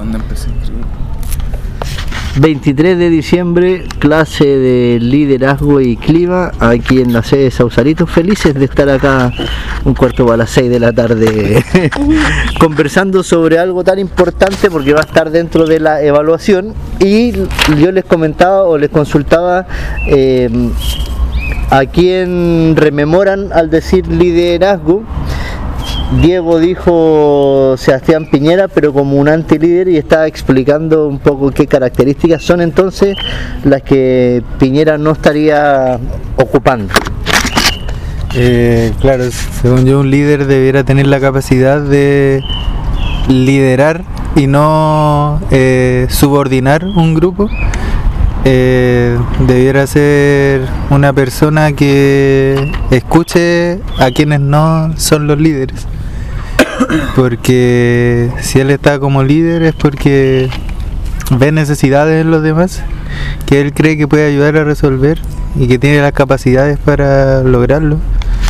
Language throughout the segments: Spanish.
¿Dónde empecé a inscribir? 23 de diciembre, clase de liderazgo y clima aquí en la sede de Sausalito. Felices de estar acá un cuarto para las 6 de la tarde conversando sobre algo tan importante, porque va a estar dentro de la evaluación. Y yo les comentaba o les consultaba a quién rememoran al decir liderazgo. Diego dijo Sebastián Piñera, pero como un antilíder, y estaba explicando un poco qué características son entonces las que Piñera no estaría ocupando. Claro, según yo, un líder debiera tener la capacidad de liderar y no subordinar un grupo. Debiera ser una persona que escuche a quienes no son los líderes, porque si él está como líder es porque ve necesidades en los demás que él cree que puede ayudar a resolver y que tiene las capacidades para lograrlo.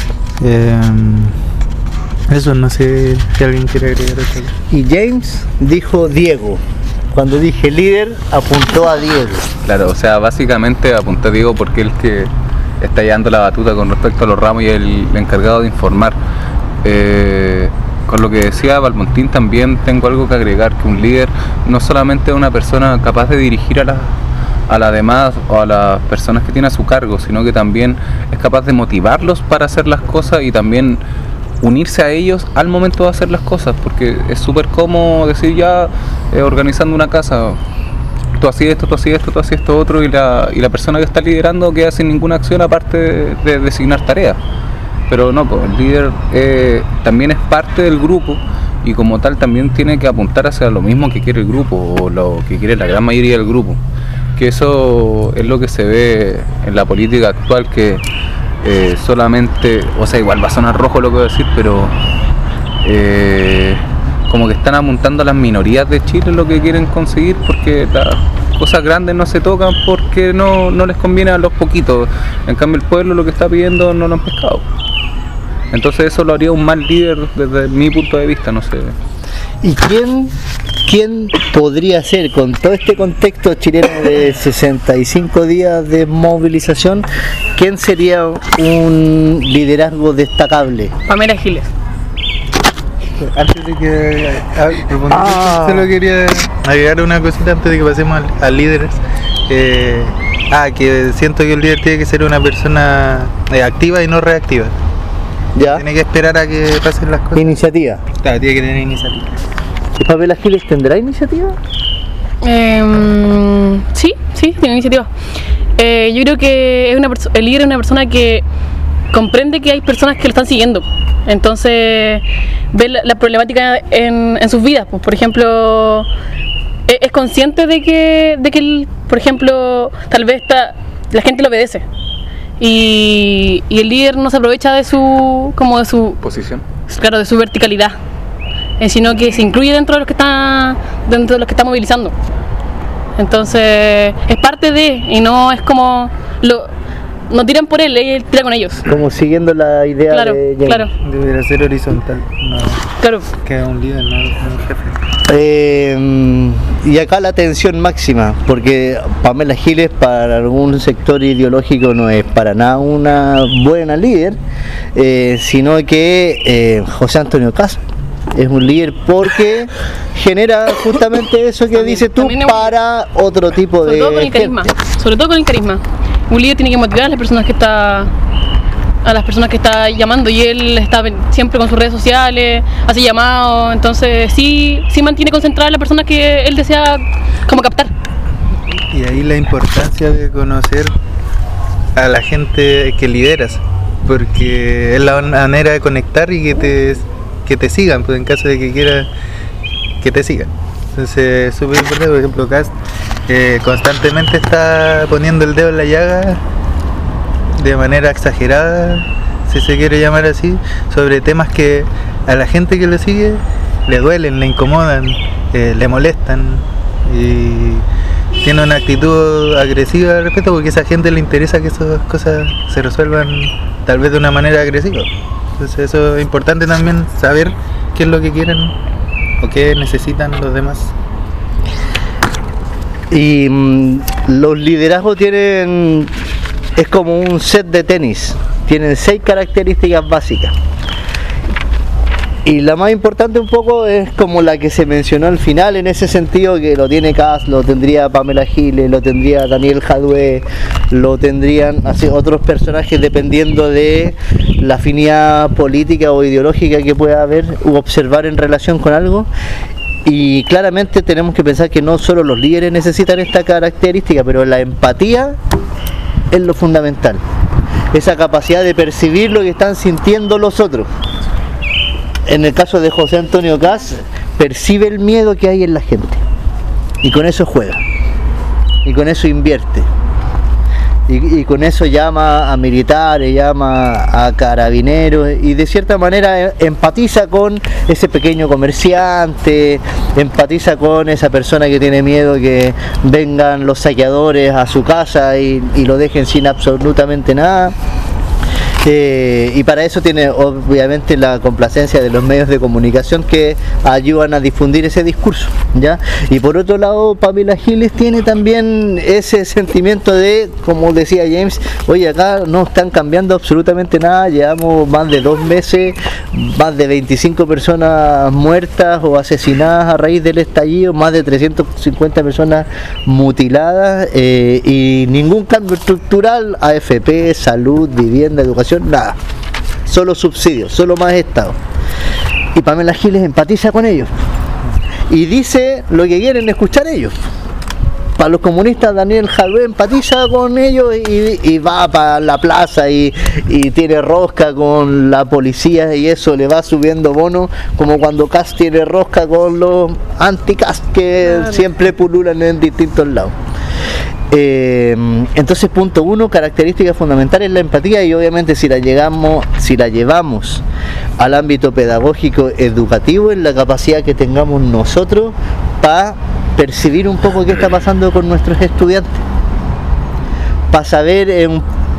Eso, no sé si alguien quiere agregar eso. Y James dijo Diego. Cuando dije líder, apuntó a Diego. Claro, o sea, básicamente apunté a Diego porque él que está llevando la batuta con respecto a los ramos y el encargado de informar. Con lo que decía Valmontín, también tengo algo que agregar, que un líder no solamente es una persona capaz de dirigir a las demás o a las personas que tiene a su cargo, sino que también es capaz de motivarlos para hacer las cosas y también unirse a ellos al momento de hacer las cosas, porque es súper cómodo decir ya organizando una casa, tú hacías esto, tú hacías esto, tú hacías esto otro, y la persona que está liderando queda sin ninguna acción aparte de designar tareas. Pero no, pues el líder también es parte del grupo y como tal también tiene que apuntar hacia lo mismo que quiere el grupo o lo que quiere la gran mayoría del grupo, que eso es lo que se ve en la política actual, que solamente, o sea, igual va a sonar rojo lo que voy a decir, pero como que están apuntando a las minorías de Chile lo que quieren conseguir, porque las cosas grandes no se tocan porque no les conviene a los poquitos. En cambio el pueblo lo que está pidiendo no lo han pescado. Entonces eso lo haría un mal líder desde mi punto de vista, no sé. ¿Y quién podría ser, con todo este contexto chileno de 65 días de movilización, quién sería un liderazgo destacable? Pamela Giles. Antes de que solo quería agregar una cosita antes de que pasemos a líderes. Que siento que el líder tiene que ser una persona activa y no reactiva. ¿Ya? Tiene que esperar a que pasen las cosas. Iniciativa. Claro, tiene que tener iniciativa. ¿Y Pamela Giles tendrá iniciativa? Sí, tiene iniciativa. Yo creo que el líder es una persona que comprende que hay personas que lo están siguiendo. Entonces ve la problemática en sus vidas. Pues, por ejemplo, es consciente de que por ejemplo, tal vez la gente lo obedece. Y el líder no se aprovecha de su Posición. Claro, de su verticalidad, sino que se incluye dentro de los que está movilizando. Entonces es parte de, y no es como no tiran por él tira con ellos. Como siguiendo la idea de James. Claro. Debería ser horizontal. No, claro. Que un líder, no un jefe. Y acá la tensión máxima, porque Pamela Giles para algún sector ideológico no es para nada una buena líder, sino que José Antonio Cast es un líder porque genera justamente eso que dices tú para otro tipo de gente. Sobre todo con el carisma. Un líder tiene que motivar a las personas que está llamando, y él está siempre con sus redes sociales, hace llamados, entonces sí mantiene concentrada a las personas que él desea como captar. Y ahí la importancia de conocer a la gente que lideras, porque es la manera de conectar y que te sigan, pues en caso de que quieras que te sigan. Entonces es súper importante. Por ejemplo, Cast constantemente está poniendo el dedo en la llaga de manera exagerada, si se quiere llamar así, sobre temas que a la gente que lo sigue le duelen, le incomodan, le molestan, y tiene una actitud agresiva al respecto, porque a esa gente le interesa que esas cosas se resuelvan tal vez de una manera agresiva. Entonces eso es importante también, saber qué es lo que quieren o qué necesitan los demás. Y los liderazgos es como un set de tenis, tienen 6 características básicas. Y la más importante un poco es como la que se mencionó al final, en ese sentido, que lo tiene Kass, lo tendría Pamela Giles, lo tendría Daniel Jadue, lo tendrían así otros personajes dependiendo de la afinidad política o ideológica que pueda haber u observar en relación con algo. Y claramente tenemos que pensar que no solo los líderes necesitan esta característica, pero la empatía es lo fundamental. Esa capacidad de percibir lo que están sintiendo los otros. En el caso de José Antonio Kass, percibe el miedo que hay en la gente y con eso juega y con eso invierte y con eso llama a militares, llama a carabineros y de cierta manera empatiza con ese pequeño comerciante, empatiza con esa persona que tiene miedo que vengan los saqueadores a su casa y lo dejen sin absolutamente nada. Y para eso tiene obviamente la complacencia de los medios de comunicación que ayudan a difundir ese discurso, ¿ya? Y por otro lado, Pamela Giles tiene también ese sentimiento de, como decía James, oye, acá no están cambiando absolutamente nada, llevamos más de 2 meses, más de 25 personas muertas o asesinadas a raíz del estallido, más de 350 personas mutiladas y ningún cambio estructural, AFP, salud, vivienda, educación, nada, solo subsidios, solo más Estado. Y Pamela Giles empatiza con ellos y dice lo que quieren escuchar ellos. Para los comunistas, Daniel Jadue empatiza con ellos y va para la plaza y tiene rosca con la policía y eso le va subiendo bono, como cuando Kass tiene rosca con los anti-Kass que claro, siempre pululan en distintos lados. Entonces, punto 1, característica fundamental es la empatía y obviamente si la llevamos al ámbito pedagógico educativo, es la capacidad que tengamos nosotros para percibir un poco qué está pasando con nuestros estudiantes, para saber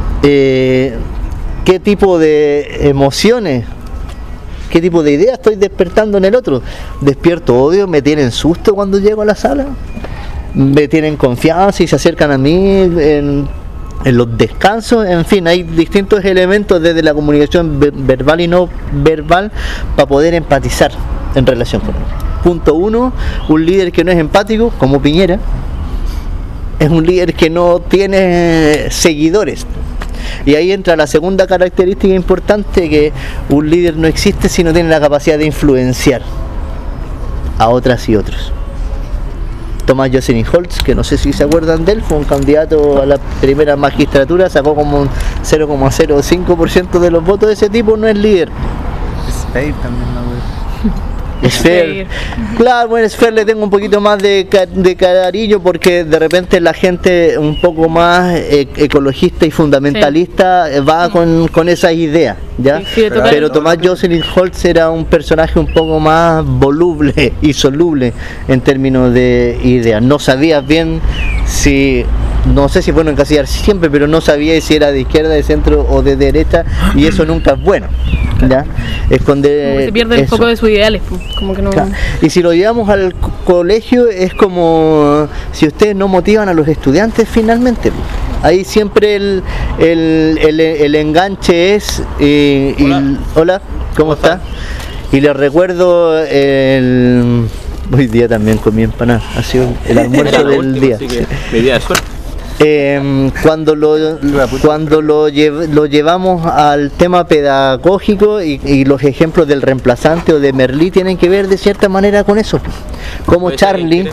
qué tipo de emociones, qué tipo de ideas estoy despertando en el otro. Despierto odio, me tienen susto cuando llego a la sala, me tienen confianza y se acercan a mí en los descansos. En fin, hay distintos elementos desde la comunicación verbal y no verbal para poder empatizar en relación con ellos. Punto 1, un líder que no es empático, como Piñera, es un líder que no tiene seguidores. Y ahí entra la segunda característica importante, que un líder no existe si no tiene la capacidad de influenciar a otras y otros. Tomás Jocelyn Holtz, que no sé si se acuerdan de él, fue un candidato a la primera magistratura, sacó como un 0,05% de los votos. De ese tipo no es líder. Spade también, ¿no? Esfer, claro, bueno, Esfer le tengo un poquito más de cariño porque de repente la gente un poco más ecologista y fundamentalista va con esas ideas, ¿ya? Sí, pero Tomás Jocelyn Holtz era un personaje un poco más voluble y soluble en términos de ideas. No sabías bien si, no sé si bueno encasillar siempre, pero no sabía si era de izquierda, de centro o de derecha, y eso nunca es bueno, ¿ya? Esconder, como se pierde el foco de sus ideales, como que no. Claro. Y si lo llevamos al colegio, es como si ustedes no motivan a los estudiantes finalmente. Ahí siempre el enganche es hola, ¿cómo está? Y les recuerdo hoy día también comí empanada, ha sido el almuerzo del día. Mi día de suerte. Cuando lo llevamos al tema pedagógico y los ejemplos del reemplazante o de Merlí tienen que ver de cierta manera con eso, como Charlie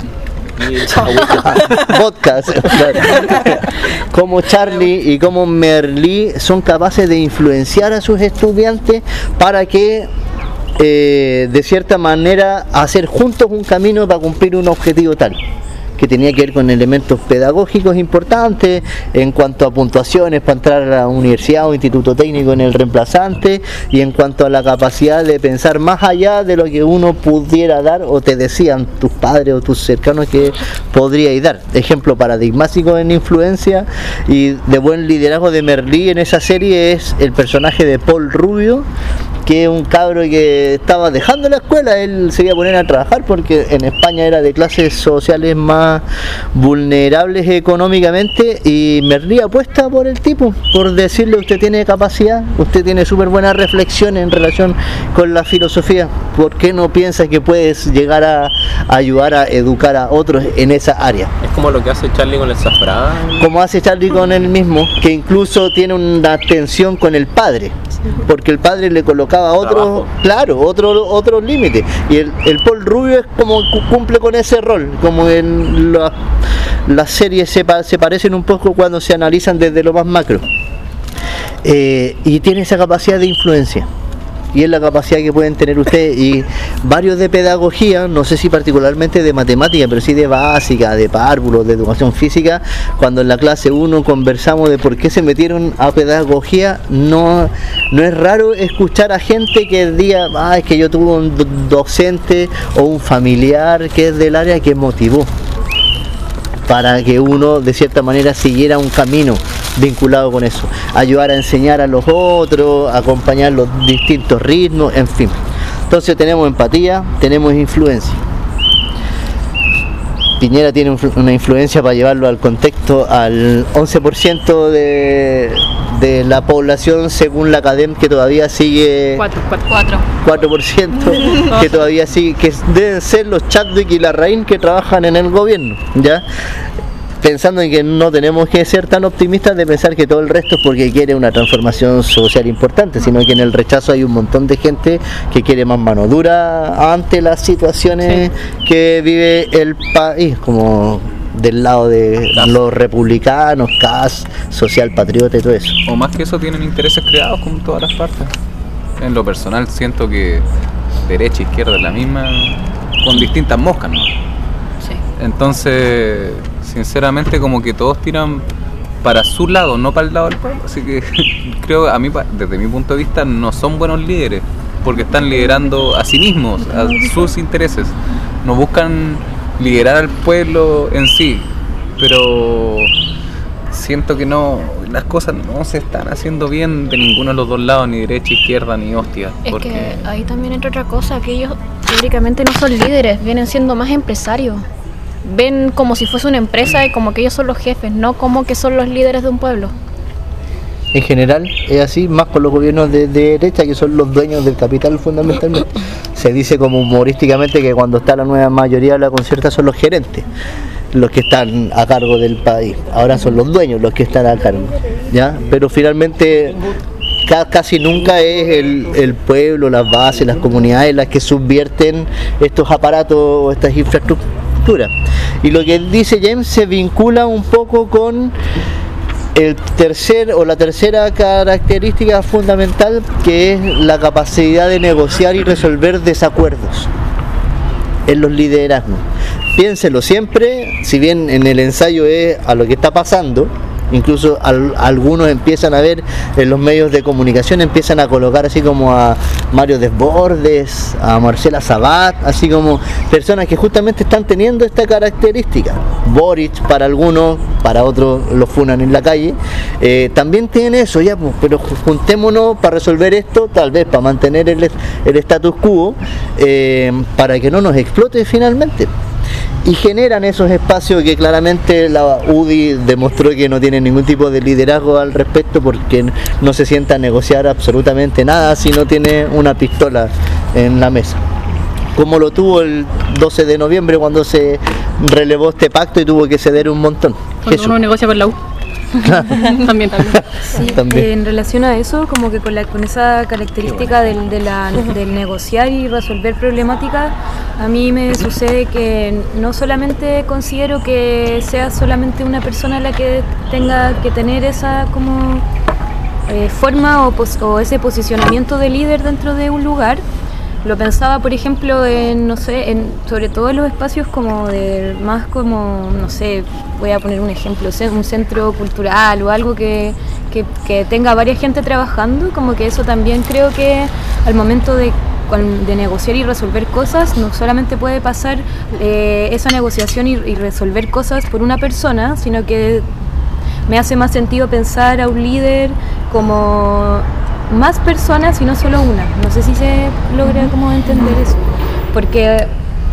podcast, como Charlie y como Merlí son capaces de influenciar a sus estudiantes para que de cierta manera hacer juntos un camino para cumplir un objetivo tal, que tenía que ver con elementos pedagógicos importantes en cuanto a puntuaciones para entrar a la universidad o instituto técnico en el reemplazante, y en cuanto a la capacidad de pensar más allá de lo que uno pudiera dar o te decían tus padres o tus cercanos que podríais dar. Ejemplo paradigmático en influencia y de buen liderazgo de Merlí en esa serie es el personaje de Paul Rubio, que es un cabro que estaba dejando la escuela, él se iba a poner a trabajar porque en España era de clases sociales más vulnerables económicamente, y me ría apuesta por el tipo, por decirle: usted tiene capacidad, usted tiene súper buena reflexión en relación con la filosofía, ¿por qué no piensa que puedes llegar a ayudar a educar a otros en esa área? Es como lo que hace Charlie con el Zafrán. Como hace Charlie con él mismo, que incluso tiene una tensión con el padre, porque el padre le colocaba otro límite, y el Paul Rubio es como cumple con ese rol, como en las series se parecen un poco cuando se analizan desde lo más macro, y tiene esa capacidad de influencia. Y es la capacidad que pueden tener ustedes, y varios de pedagogía, no sé si particularmente de matemática, pero sí de básica, de párvulos, de educación física. Cuando en la clase 1 conversamos de por qué se metieron a pedagogía, no es raro escuchar a gente que diga: es que yo tuve un docente o un familiar que es del área que motivó para que uno de cierta manera siguiera un camino vinculado con eso, ayudar a enseñar a los otros, acompañar los distintos ritmos, en fin. Entonces tenemos empatía, tenemos influencia. Piñera tiene una influencia, para llevarlo al contexto, al 11% de la población según la CADEM, que todavía sigue 4%, que todavía sigue, que deben ser los Chadwick y Larraín que trabajan en el gobierno, ¿ya? Pensando en que no tenemos que ser tan optimistas de pensar que todo el resto es porque quiere una transformación social importante, sino que en el rechazo hay un montón de gente que quiere más mano dura ante las situaciones que vive el país, como del lado de los republicanos, CAS, social patriota y todo eso. O más que eso, tienen intereses creados con todas las partes. En lo personal siento que derecha e izquierda es la misma, con distintas moscas, ¿no? Sí. Entonces, sinceramente, como que todos tiran para su lado, no para el lado del pueblo. Así que creo, a mí, desde mi punto de vista, no son buenos líderes, porque están liderando a sí mismos, a sus intereses. No buscan liderar al pueblo en sí, pero siento que no, las cosas no se están haciendo bien de ninguno de los dos lados, ni derecha, izquierda, ni hostia. Es porque que ahí también entra otra cosa, que ellos teóricamente no son líderes, vienen siendo más empresarios. Ven como si fuese una empresa y como que ellos son los jefes, no como que son los líderes de un pueblo. En general es así, más con los gobiernos de derecha, que son los dueños del capital fundamentalmente. Se dice como humorísticamente que cuando está la nueva mayoría de la concierta son los gerentes los que están a cargo del país. Ahora son los dueños los que están a cargo, ¿ya? Pero finalmente casi nunca es el pueblo, las bases, las comunidades las que subvierten estos aparatos o estas infraestructuras. Y lo que dice James se vincula un poco con la tercera característica fundamental, que es la capacidad de negociar y resolver desacuerdos en los liderazgos. Piénselo siempre, si bien en el ensayo es a lo que está pasando, incluso algunos empiezan a ver en los medios de comunicación, empiezan a colocar así como a Mario Desbordes, a Marcela Sabat, así como personas que justamente están teniendo esta característica. Boric para algunos, para otros lo funan en la calle, también tienen eso, ya, pues, pero juntémonos para resolver esto, tal vez para mantener el status quo, para que no nos explote finalmente. Y generan esos espacios que claramente la UDI demostró que no tiene ningún tipo de liderazgo al respecto, porque no se sienta a negociar absolutamente nada si no tiene una pistola en la mesa, como lo tuvo el 12 de noviembre cuando se relevó este pacto y tuvo que ceder un montón. Cuando uno negocia con la U. también. Sí, También. en relación a eso, como que con esa característica del negociar y resolver problemáticas, a mí me sucede que no solamente considero que sea solamente una persona la que tenga que tener esa como forma o ese posicionamiento de líder dentro de un lugar. Lo pensaba, por ejemplo, sobre todo en los espacios como no sé, voy a poner un ejemplo, un centro cultural o algo que tenga varias gente trabajando, como que eso también creo que al momento de negociar y resolver cosas, no solamente puede pasar esa negociación y resolver cosas por una persona, sino que me hace más sentido pensar a un líder como más personas y no solo una. No sé si se logra como entender eso, porque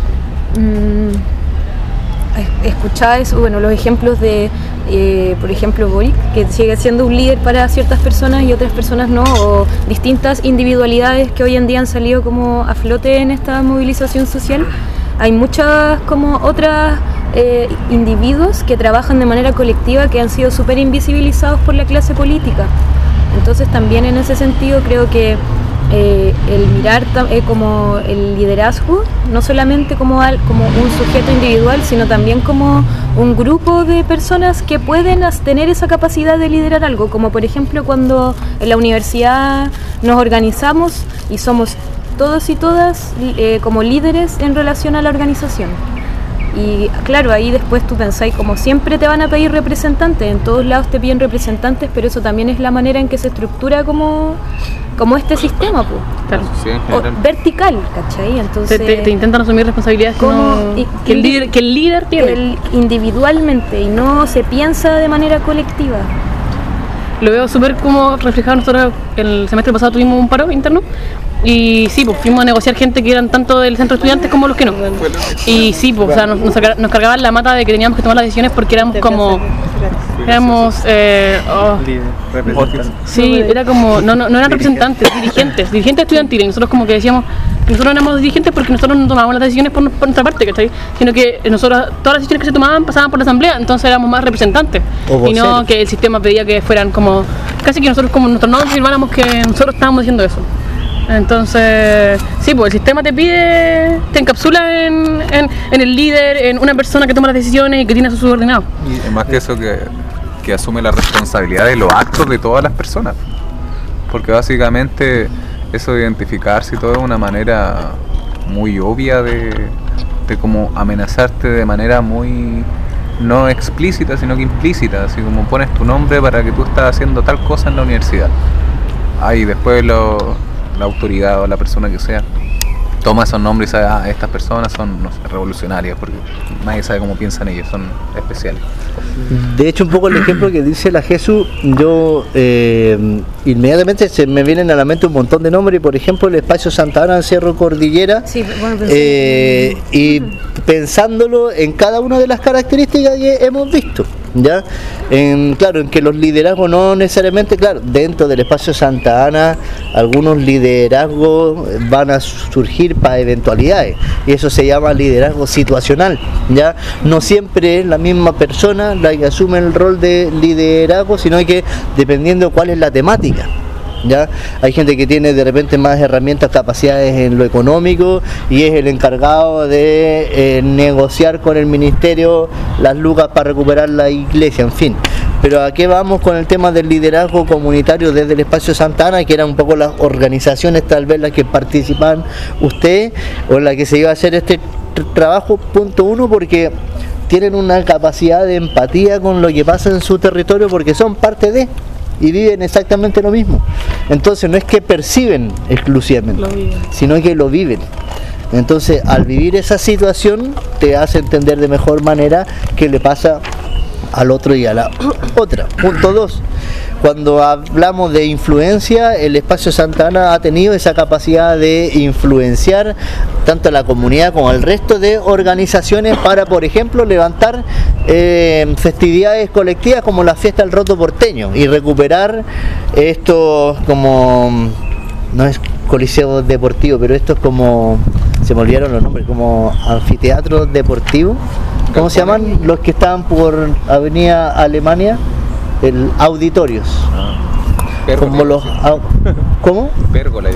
escuchaba eso, bueno, los ejemplos de por ejemplo Boric, que sigue siendo un líder para ciertas personas y otras personas no, o distintas individualidades que hoy en día han salido como a flote en esta movilización social. Hay muchas como otras individuos que trabajan de manera colectiva que han sido súper invisibilizados por la clase política. Entonces también en ese sentido creo que el mirar como el liderazgo, no solamente como un sujeto individual, sino también como un grupo de personas que pueden tener esa capacidad de liderar algo, como por ejemplo cuando en la universidad nos organizamos y somos todos y todas como líderes en relación a la organización. Y claro, ahí después tú pensáis, como siempre te van a pedir representantes, en todos lados te piden representantes, pero eso también es la manera en que se estructura como este sistema, pues. Claro. Sí, vertical, ¿cachai? Entonces te intentan asumir responsabilidades que el líder tiene. Individualmente, y no se piensa de manera colectiva. Lo veo súper como reflejado. Nosotros el semestre pasado tuvimos un paro interno y sí, pues fuimos a negociar gente que eran tanto del centro de estudiantes como los que no. Y sí, pues, o sea, nos cargaban la mata de que teníamos que tomar las decisiones porque éramos como... sí, era como... No eran representantes, dirigentes estudiantiles. Y nosotros como que decíamos... Nosotros no éramos dirigentes porque nosotros no tomábamos las decisiones por nuestra parte, ¿cachai? Sino que nosotros, todas las decisiones que se tomaban pasaban por la asamblea, entonces éramos más representantes. Y no que el sistema pedía que fueran como... Casi que nosotros como nosotros no afirmáramos que nosotros estábamos diciendo eso. Entonces, sí, pues el sistema te pide, te encapsula en el líder, en una persona que toma las decisiones y que tiene a sus subordinados. Y más que eso, que asume la responsabilidad de los actos de todas las personas. Porque básicamente eso de identificarse y todo es una manera muy obvia de como amenazarte de manera muy no explícita, sino que implícita, así como pones tu nombre para que tú estás haciendo tal cosa en la universidad. Ahí después la autoridad o la persona que sea toma esos nombres y sabe, estas personas son, no sé, revolucionarias, porque nadie sabe cómo piensan ellos, son especiales. De hecho, un poco el ejemplo que dice la Jesús, yo inmediatamente se me vienen a la mente un montón de nombres, por ejemplo el Espacio Santa Ana en Cerro Cordillera, sí, bueno, y pensándolo en cada una de las características que hemos visto, ¿ya? Claro, en que los liderazgos no necesariamente, claro, dentro del Espacio Santa Ana algunos liderazgos van a surgir para eventualidades y eso se llama liderazgo situacional, ¿ya? No siempre es la misma persona la que asume el rol de liderazgo, sino que dependiendo cuál es la temática, ¿ya? Hay gente que tiene de repente más herramientas, capacidades en lo económico y es el encargado de negociar con el ministerio las lucas para recuperar la iglesia, en fin. Pero ¿a qué vamos con el tema del liderazgo comunitario desde el Espacio Santa Ana, que eran un poco las organizaciones tal vez las que participan usted o en la que se iba a hacer este trabajo? Punto uno, porque tienen una capacidad de empatía con lo que pasa en su territorio porque son parte de y viven exactamente lo mismo. Entonces no es que perciben exclusivamente, sino que lo viven. Entonces al vivir esa situación te hace entender de mejor manera qué le pasa al otro y a la otra. Punto 2. Cuando hablamos de influencia, el Espacio Santa Ana ha tenido esa capacidad de influenciar tanto a la comunidad como al resto de organizaciones para, por ejemplo, levantar festividades colectivas como la Fiesta del Roto Porteño y recuperar esto como, no es coliseo deportivo, pero esto es como, se me olvidaron los nombres, como anfiteatros deportivos. ¿Cómo se llaman los que estaban por Avenida Alemania? Auditorios. Como los ¿cómo? Pérgola.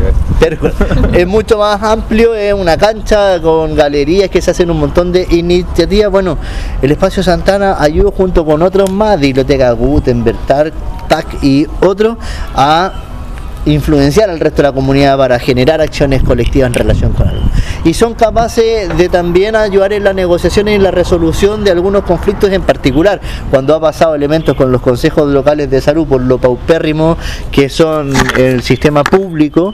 Es mucho más amplio, es una cancha con galerías que se hacen un montón de iniciativas. Bueno, el Espacio Santa Ana ayudó junto con otros más, Biblioteca Gutenberg, TAC y otros, a influenciar al resto de la comunidad para generar acciones colectivas en relación con algo. Y son capaces de también ayudar en la negociación y en la resolución de algunos conflictos en particular. Cuando ha pasado elementos con los consejos locales de salud por lo paupérrimo que son el sistema público,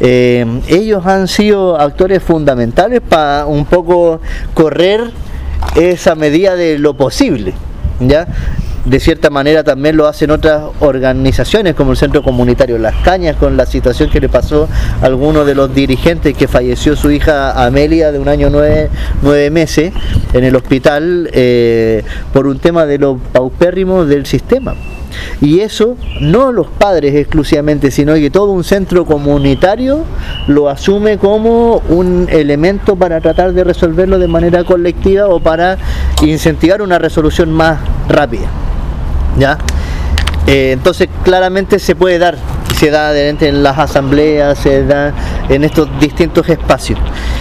ellos han sido actores fundamentales para un poco correr esa medida de lo posible, ¿ya? de cierta manera también lo hacen otras organizaciones como el Centro Comunitario Las Cañas, con la situación que le pasó a alguno de los dirigentes, que falleció su hija Amelia de un año 9 meses en el hospital por un tema de lo paupérrimo del sistema. Y eso no los padres exclusivamente, sino que todo un centro comunitario lo asume como un elemento para tratar de resolverlo de manera colectiva o para incentivar una resolución más rápida, ¿ya? Entonces claramente se puede dar, se da en las asambleas, se da en estos distintos espacios.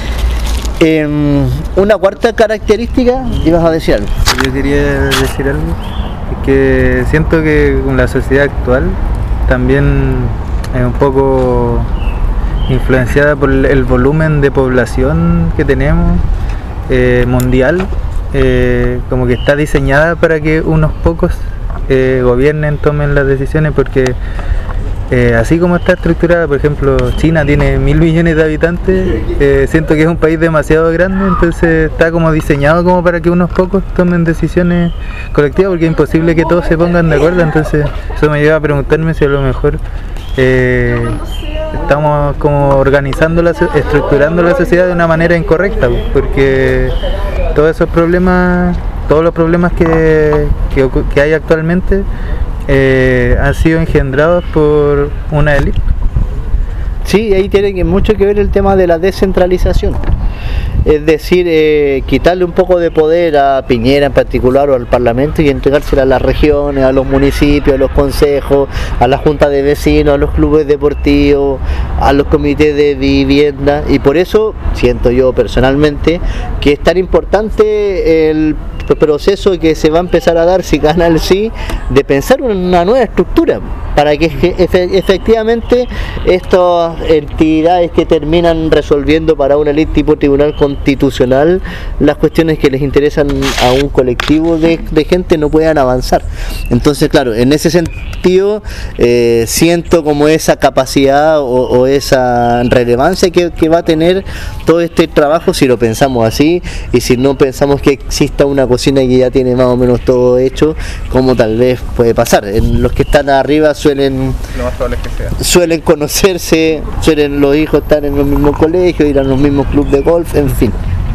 Una cuarta característica, ibas a decir algo. Yo quería decir algo, es que siento que con la sociedad actual también es un poco influenciada por el volumen de población que tenemos mundial, como que está diseñada para que unos pocos gobiernen, tomen las decisiones, porque así como está estructurada, por ejemplo, China tiene 1.000 millones de habitantes, siento que es un país demasiado grande, entonces está como diseñado como para que unos pocos tomen decisiones colectivas, porque es imposible que todos se pongan de acuerdo. Entonces eso me lleva a preguntarme si a lo mejor estamos como organizando, estructurando la sociedad de una manera incorrecta, porque todos esos problemas, todos los problemas que hay actualmente han sido engendrados por una élite. Sí, ahí tiene mucho que ver el tema de la descentralización. Es decir, quitarle un poco de poder a Piñera en particular o al Parlamento y entregársela a las regiones, a los municipios, a los consejos, a la junta de vecinos, a los clubes deportivos, a los comités de vivienda. Y por eso siento yo personalmente que es tan importante el proceso que se va a empezar a dar si gana el sí, de pensar una nueva estructura para que efectivamente estas entidades que terminan resolviendo para una élite tipo tribunal constitucional las cuestiones que les interesan a un colectivo de gente no puedan avanzar. Entonces, claro, en ese sentido siento como esa capacidad o esa relevancia que va a tener todo este trabajo si lo pensamos así, y si no pensamos que exista una cocina que ya tiene más o menos todo hecho, como tal vez puede pasar. En los que están arriba suelen conocerse, los hijos están en los mismos colegios, ir a los mismos clubes de golf, en fin.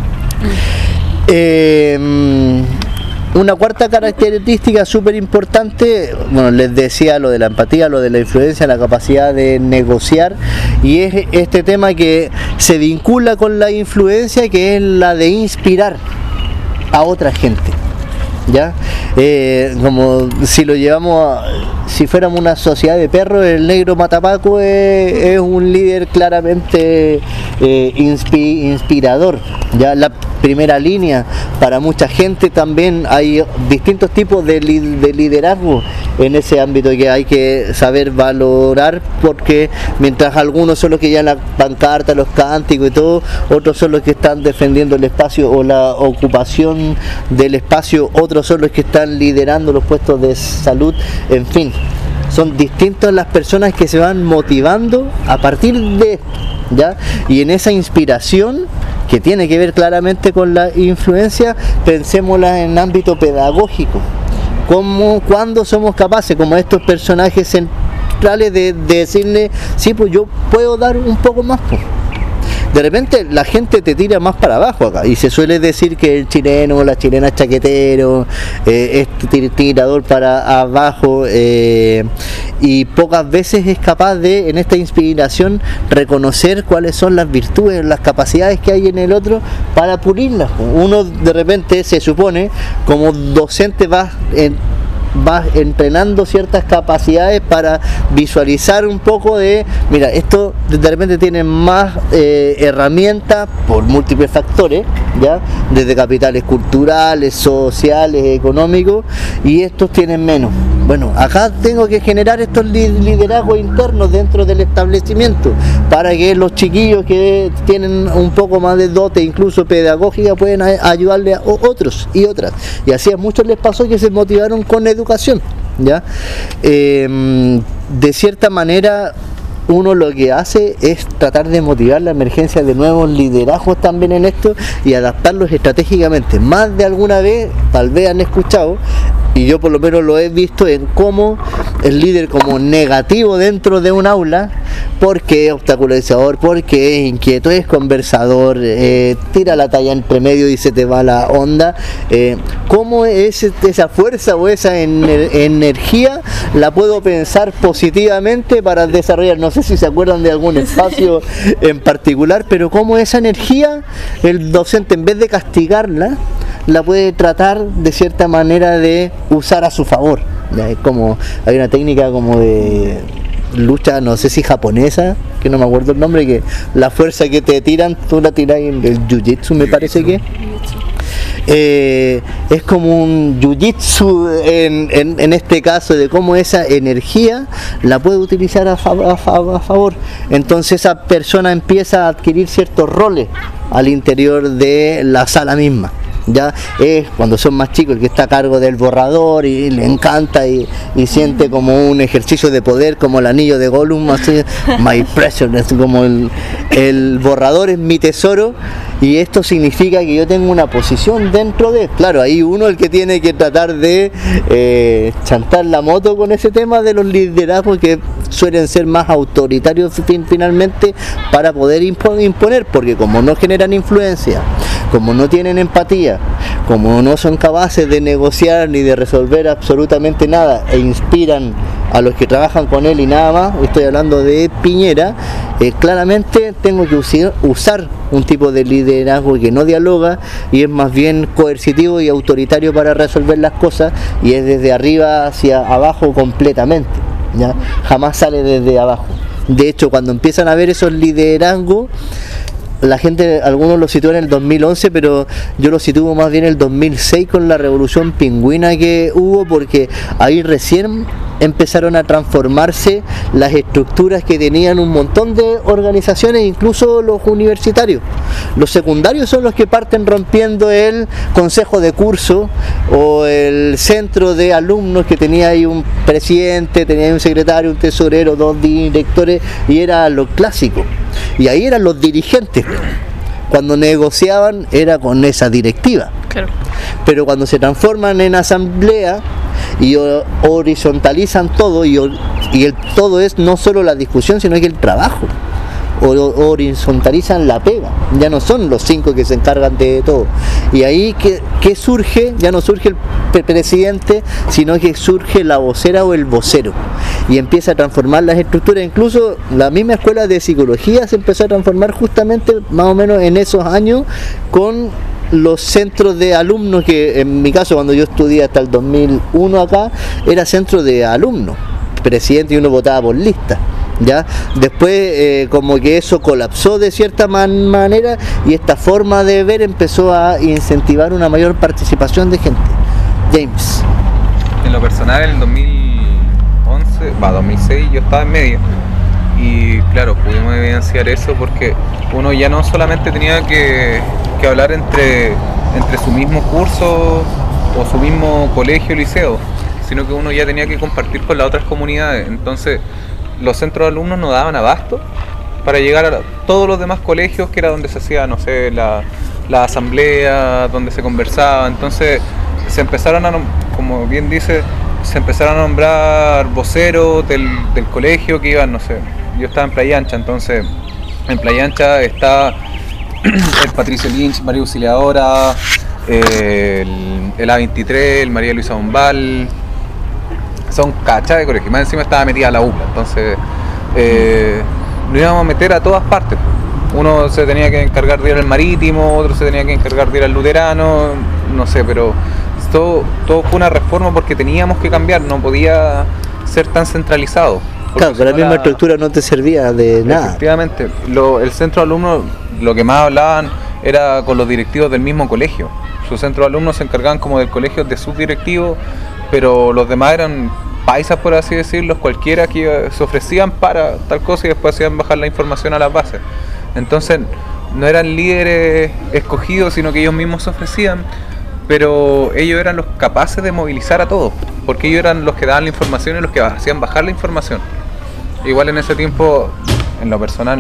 Una cuarta característica súper importante, bueno, les decía lo de la empatía, lo de la influencia, la capacidad de negociar, y es este tema que se vincula con la influencia, que es la de inspirar a otra gente, ¿ya? Como si lo llevamos si fuéramos una sociedad de perros, el negro Matapaco es un líder claramente inspirador, ya la primera línea para mucha gente. También hay distintos tipos de liderazgo en ese ámbito que hay que saber valorar, porque mientras algunos son los que llevan la pancarta, los cánticos y todo, otros son los que están defendiendo el espacio o la ocupación del espacio, otros son los que están liderando los puestos de salud, en fin. Son distintas las personas que se van motivando a partir de esto, ¿ya? Y en esa inspiración, que tiene que ver claramente con la influencia, pensémosla en ámbito pedagógico. Cuando somos capaces, como estos personajes centrales, de decirle, sí, pues yo puedo dar un poco más, pues. De repente la gente te tira más para abajo acá, y se suele decir que el chileno o la chilena es chaquetero, es tirador para abajo, y pocas veces es capaz de, en esta inspiración, reconocer cuáles son las virtudes, las capacidades que hay en el otro para pulirlas. Uno de repente se supone, como docente, vas entrenando ciertas capacidades para visualizar un poco de, mira, esto de repente tiene más herramientas por múltiples factores, ya, desde capitales culturales, sociales, económicos, y estos tienen menos. Bueno, acá tengo que generar estos liderazgos internos dentro del establecimiento para que los chiquillos que tienen un poco más de dote, incluso pedagógica, puedan ayudarle a otros y otras. Y así a muchos les pasó que se motivaron con educación, ¿ya? De cierta manera, uno lo que hace es tratar de motivar la emergencia de nuevos liderazgos también en esto y adaptarlos estratégicamente. Más de alguna vez, tal vez han escuchado, y yo por lo menos lo he visto en cómo el líder como negativo dentro de un aula, porque es obstaculizador, porque es inquieto, es conversador, tira la talla entre medio y se te va la onda, cómo esa fuerza o esa energía la puedo pensar positivamente para desarrollar, no sé si se acuerdan de algún espacio en particular, pero cómo esa energía el docente, en vez de castigarla, la puede tratar de cierta manera de usar a su favor. ¿Ya? Es como, hay una técnica como de lucha, no sé si japonesa, que no me acuerdo el nombre, que la fuerza que te tiran, tú la tiras en el jiu-jitsu, me parece que es como un jiu-jitsu en este caso, de cómo esa energía la puede utilizar a favor. Entonces esa persona empieza a adquirir ciertos roles al interior de la sala misma. Ya es cuando son más chicos el que está a cargo del borrador y le encanta y siente como un ejercicio de poder, como el anillo de Gollum, así, my pressure, es como el borrador es mi tesoro, y esto significa que yo tengo una posición dentro de, claro, ahí uno el que tiene que tratar de chantar la moto con ese tema de los liderazgos que suelen ser más autoritarios finalmente, para poder imponer, porque como no generan influencia, como no tienen empatía, como no son capaces de negociar ni de resolver absolutamente nada e inspiran a los que trabajan con él y nada más, estoy hablando de Piñera, claramente tengo que usar un tipo de liderazgo que no dialoga y es más bien coercitivo y autoritario para resolver las cosas, y es desde arriba hacia abajo completamente, ¿ya? Jamás sale desde abajo. De hecho, cuando empiezan a ver esos liderazgos, la gente, algunos lo sitúan en el 2011, pero yo lo sitúo más bien en el 2006 con la revolución pingüina que hubo, porque ahí recién empezaron a transformarse las estructuras que tenían un montón de organizaciones, incluso los universitarios. Los secundarios son los que parten rompiendo el consejo de curso o el centro de alumnos, que tenía ahí un presidente, tenía ahí un secretario, un tesorero, 2 directores, y era lo clásico. Y ahí eran los dirigentes. Cuando negociaban era con esa directiva. Claro. Pero cuando se transforman en asamblea y horizontalizan todo, y el todo es no solo la discusión, sino que el trabajo. Horizontalizan la pega, ya no son los 5 que se encargan de todo, y ahí que surge, ya no surge el presidente, sino que surge la vocera o el vocero, y empieza a transformar las estructuras. Incluso la misma escuela de psicología se empezó a transformar justamente más o menos en esos años, con los centros de alumnos, que en mi caso, cuando yo estudié hasta el 2001 acá, era centro de alumnos, presidente, y uno votaba por lista. ¿Ya? Después como que eso colapsó de cierta manera, y esta forma de ver empezó a incentivar una mayor participación de gente. James. En lo personal, en el 2006 yo estaba en medio, y claro, pudimos evidenciar eso, porque uno ya no solamente tenía que hablar entre su mismo curso o su mismo colegio o liceo, sino que uno ya tenía que compartir con las otras comunidades. Entonces los centros de alumnos no daban abasto para llegar a todos los demás colegios, que era donde se hacía, no sé, la asamblea, donde se conversaba. Entonces se empezaron como bien dice, se empezaron a nombrar voceros del colegio que iban, no sé, yo estaba en Playa Ancha, entonces en Playa Ancha está el Patricio Lynch, María Auxiliadora, el A23, el María Luisa Bombal. Son cachas de colegio, más encima estaba metida la UPLA, entonces nos íbamos a meter a todas partes. Uno se tenía que encargar de ir al Marítimo, otro se tenía que encargar de ir al Luterano, no sé, pero todo fue una reforma porque teníamos que cambiar, no podía ser tan centralizado. Claro, pero la misma estructura no te servía de nada. Efectivamente, el centro de alumnos, lo que más hablaban era con los directivos del mismo colegio. Sus centros de alumnos se encargaban como del colegio de sus directivos, pero los demás eran paisas, por así decirlo, cualquiera que se ofrecían para tal cosa y después hacían bajar la información a las bases. Entonces no eran líderes escogidos, sino que ellos mismos se ofrecían, pero ellos eran los capaces de movilizar a todos, porque ellos eran los que daban la información y los que hacían bajar la información. Igual en ese tiempo, en lo personal,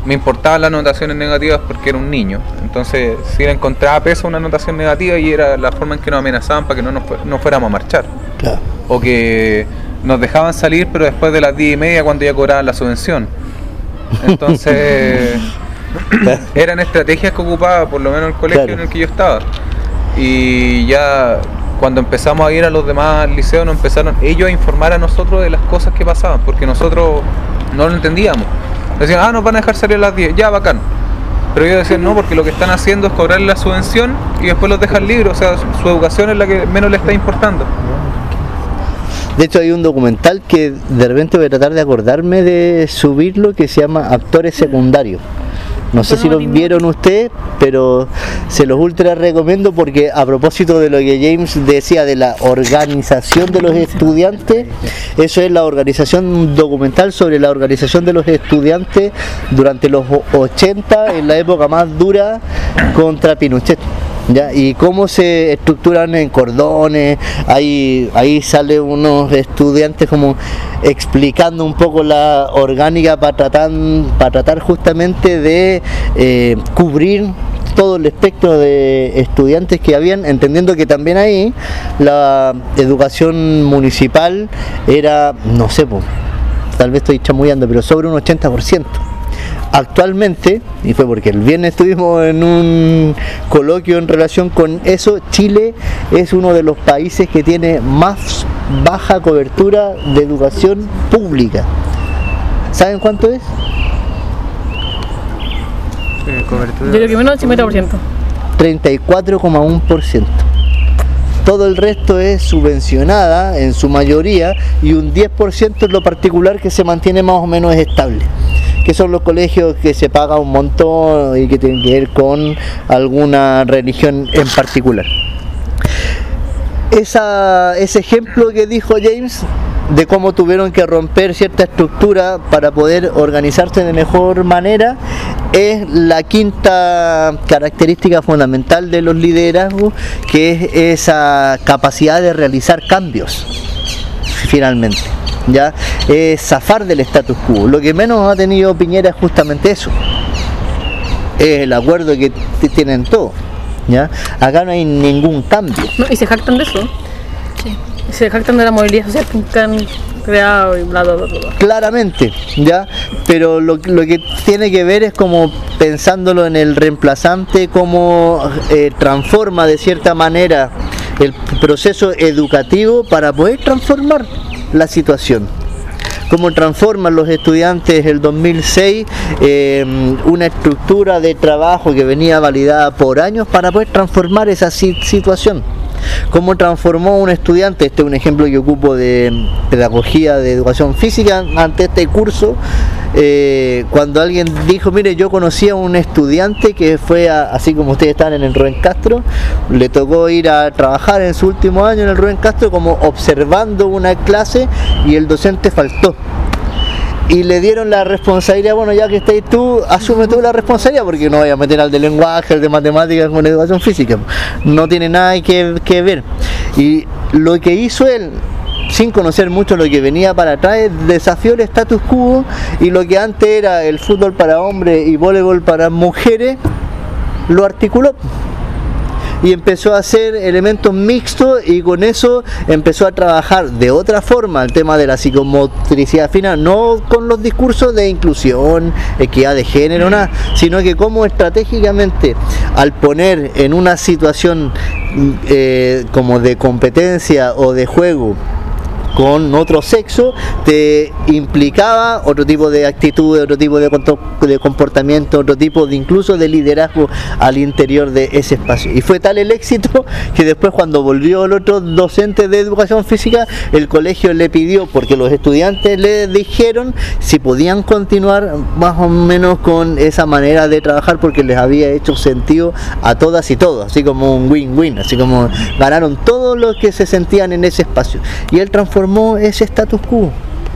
me importaban las anotaciones negativas porque era un niño. Entonces, si le encontraba peso a una anotación negativa, y era la forma en que nos amenazaban para que no fuéramos a marchar. Claro. O que nos dejaban salir, pero después de las 10:30, cuando ya cobraban la subvención. Entonces, eran estrategias que ocupaba, por lo menos el colegio en el que yo estaba. Y ya cuando empezamos a ir a los demás liceos, nos empezaron ellos a informar a nosotros de las cosas que pasaban, porque nosotros no lo entendíamos. Decían, nos van a dejar salir a las 10, ya, bacán. Pero ellos decían, no, porque lo que están haciendo es cobrarle la subvención y después los dejan libres. O sea, su educación es la que menos le está importando. De hecho, hay un documental que de repente voy a tratar de acordarme de subirlo, que se llama Actores Secundarios. No sé si lo vieron ustedes, pero se los ultra recomiendo, porque a propósito de lo que James decía de la organización de los estudiantes, eso es la organización documental sobre la organización de los estudiantes durante los 80, en la época más dura contra Pinochet. ¿Ya? Y cómo se estructuran en cordones. Ahí salen unos estudiantes como explicando un poco la orgánica para tratar justamente de cubrir todo el espectro de estudiantes que habían, entendiendo que también ahí la educación municipal era, no sé, tal vez estoy chamullando, pero sobre un 80%. Actualmente, y fue porque el viernes estuvimos en un coloquio en relación con eso, Chile es uno de los países que tiene más baja cobertura de educación pública. ¿Saben cuánto es? Cobertura. Yo creo que menos del 50%. 34,1%. Todo el resto es subvencionada en su mayoría, y un 10% es lo particular que se mantiene más o menos estable, que son los colegios que se paga un montón y que tienen que ver con alguna religión en particular. Ese ejemplo que dijo James de cómo tuvieron que romper cierta estructura para poder organizarse de mejor manera es la quinta característica fundamental de los liderazgos, que es esa capacidad de realizar cambios finalmente. ¿Ya? Es zafar del status quo. Lo que menos ha tenido Piñera es justamente eso, es el acuerdo que tienen todos, ¿ya? Acá no hay ningún cambio. No, y se jactan de eso. Sí. Se jactan de la movilidad social que han creado y bla bla bla bla. Claramente, ¿ya? Pero lo que tiene que ver es como pensándolo en el reemplazante, cómo transforma de cierta manera el proceso educativo para poder transformar la situación. Cómo transforman los estudiantes el 2006 una estructura de trabajo que venía validada por años para poder transformar esa situación. Cómo transformó un estudiante, este es un ejemplo que ocupo de pedagogía de educación física ante este curso, cuando alguien dijo, mire, yo conocí a un estudiante que fue, así como ustedes están en el Rubén Castro, le tocó ir a trabajar en su último año en el Rubén Castro como observando una clase, y el docente faltó. Y le dieron la responsabilidad, bueno, ya que estáis tú, asume tú la responsabilidad, porque no voy a meter al de lenguaje, al de matemáticas con educación física, no tiene nada que ver. Y lo que hizo él, sin conocer mucho lo que venía para atrás, desafió el status quo, y lo que antes era el fútbol para hombres y voleibol para mujeres, lo articuló. Y empezó a hacer elementos mixtos, y con eso empezó a trabajar de otra forma el tema de la psicomotricidad fina, no con los discursos de inclusión, equidad de género, nada, sino que cómo estratégicamente, al poner en una situación como de competencia o de juego con otro sexo, te implicaba otro tipo de actitud, otro tipo de comportamiento, otro tipo de incluso de liderazgo al interior de ese espacio. Y fue tal el éxito que después, cuando volvió el otro docente de educación física, el colegio le pidió, porque los estudiantes le dijeron si podían continuar más o menos con esa manera de trabajar, porque les había hecho sentido a todas y todos, así como un win-win, así como ganaron todos los que se sentían en ese espacio. Y él transformó ese status quo.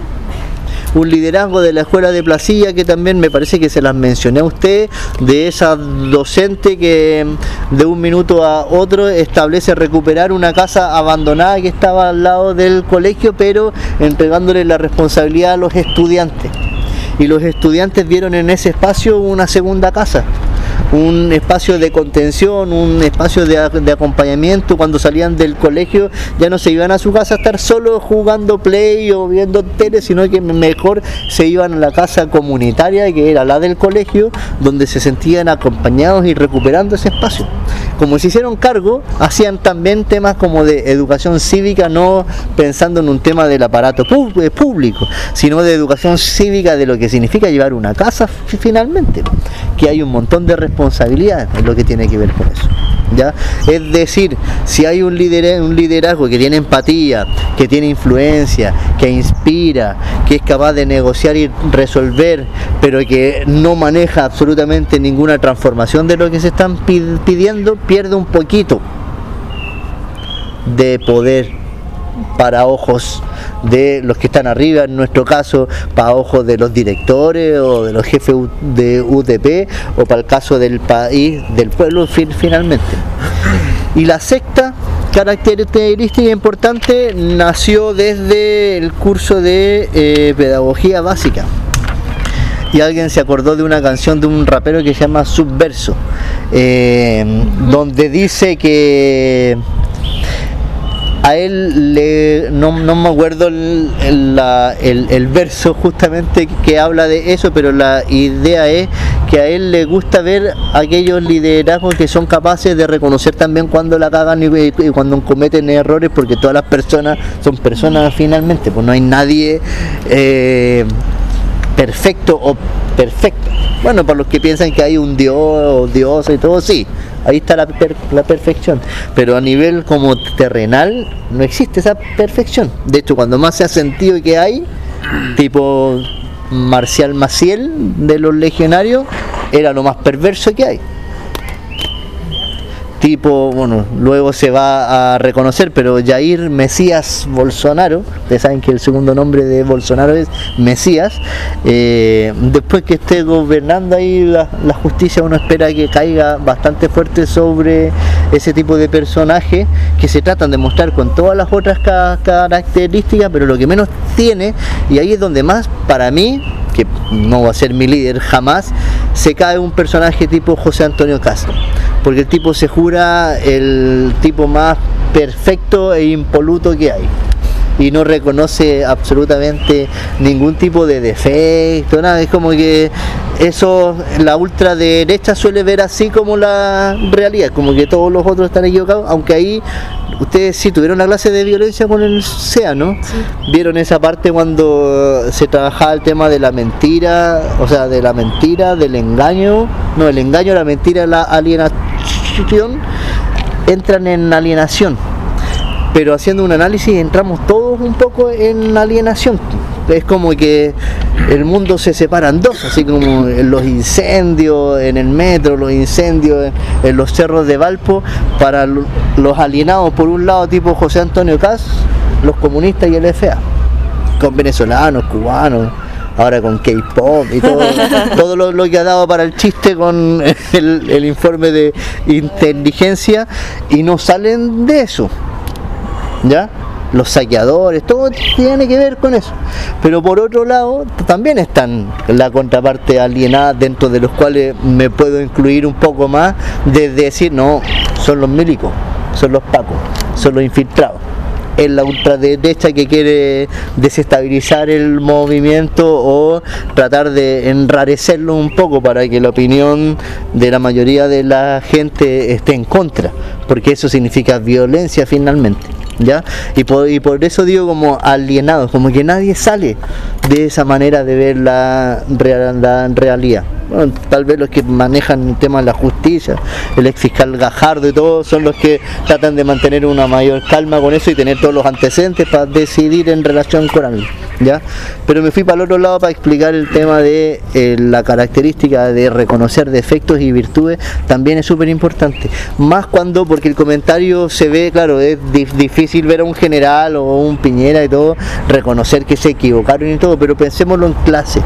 Un liderazgo de la escuela de Placilla, que también me parece que se las mencioné a ustedes, de esa docente que de un minuto a otro establece recuperar una casa abandonada que estaba al lado del colegio, pero entregándole la responsabilidad a los estudiantes. y los estudiantes vieron en ese espacio una segunda casa, un espacio de contención, un espacio de acompañamiento. Cuando salían del colegio ya no se iban a su casa a estar solo jugando play o viendo tele, sino que mejor se iban a la casa comunitaria, que era la del colegio, donde se sentían acompañados y recuperando ese espacio. Como se hicieron cargo, hacían también temas como de educación cívica, no pensando en un tema del aparato público, sino de educación cívica, de lo que significa llevar una casa finalmente, que hay un montón de responsabilidades en lo que tiene que ver con eso, ¿ya? Es decir, si hay un liderazgo que tiene empatía, que tiene influencia, que inspira, que es capaz de negociar y resolver, pero que no maneja absolutamente ninguna transformación de lo que se están pidiendo, pierde un poquito de poder para ojos de los que están arriba, en nuestro caso para ojos de los directores o de los jefes de UTP, o para el caso del país, del pueblo finalmente. Y la sexta característica importante nació desde el curso de pedagogía básica, y alguien se acordó de una canción de un rapero que se llama Subverso, donde dice que a él no me acuerdo el verso justamente que habla de eso, pero la idea es que a él le gusta ver aquellos liderazgos que son capaces de reconocer también cuando la cagan y cuando cometen errores, porque todas las personas son personas finalmente, pues no hay nadie perfecto o perfecto. Bueno, para los que piensan que hay un dios o diosa y todo, sí, ahí está la perfección, pero a nivel como terrenal no existe esa perfección. De hecho, cuando más se ha sentido que hay, tipo Marcial Maciel de los legionarios, era lo más perverso que hay. Tipo, bueno, luego se va a reconocer, pero Jair Mesías Bolsonaro, ustedes saben que el segundo nombre de Bolsonaro es Mesías, después que esté gobernando ahí la justicia, uno espera que caiga bastante fuerte sobre ese tipo de personajes que se tratan de mostrar con todas las otras características, pero lo que menos tiene, y ahí es donde más, para mí, que no va a ser mi líder jamás, se cae un personaje tipo José Antonio Castro, porque el tipo se jura el tipo más perfecto e impoluto que hay y no reconoce absolutamente ningún tipo de defecto, nada. Es como que eso la ultraderecha suele ver así como la realidad, como que todos los otros están equivocados, aunque ahí ustedes sí tuvieron la clase de violencia con el SEA, ¿no? Sí. Vieron esa parte cuando se trabajaba el tema de la mentira, o sea, de la mentira, del engaño, no, el engaño, la mentira, la alienación, entran en alienación. Pero haciendo un análisis entramos todos un poco en alienación. Es como que el mundo se separa en dos, así como en los incendios en el metro, los incendios en los cerros de Valpo, para los alienados por un lado tipo José Antonio Caz, los comunistas y el FA, con venezolanos, cubanos, ahora con K-pop y todo lo que ha dado para el chiste con el informe de inteligencia, y no salen de eso, ¿ya? Los saqueadores, todo tiene que ver con eso. Pero por otro lado también están la contraparte alienada, dentro de los cuales me puedo incluir un poco más, de decir, no, son los milicos, son los pacos, son los infiltrados. Es la ultraderecha que quiere desestabilizar el movimiento o tratar de enrarecerlo un poco para que la opinión de la mayoría de la gente esté en contra, porque eso significa violencia finalmente, ¿ya? Y por eso digo como alienados, como que nadie sale de esa manera de ver la realidad. Bueno, tal vez los que manejan el tema de la justicia, el ex fiscal Gajardo y todo, son los que tratan de mantener una mayor calma con eso y tener todos los antecedentes para decidir en relación con algo, ¿ya? Pero me fui para el otro lado para explicar el tema de la característica de reconocer defectos y virtudes. También es súper importante, más porque el comentario se ve, claro, es difícil ver a un general o un Piñera y todo, reconocer que se equivocaron y todo, pero pensémoslo en clase.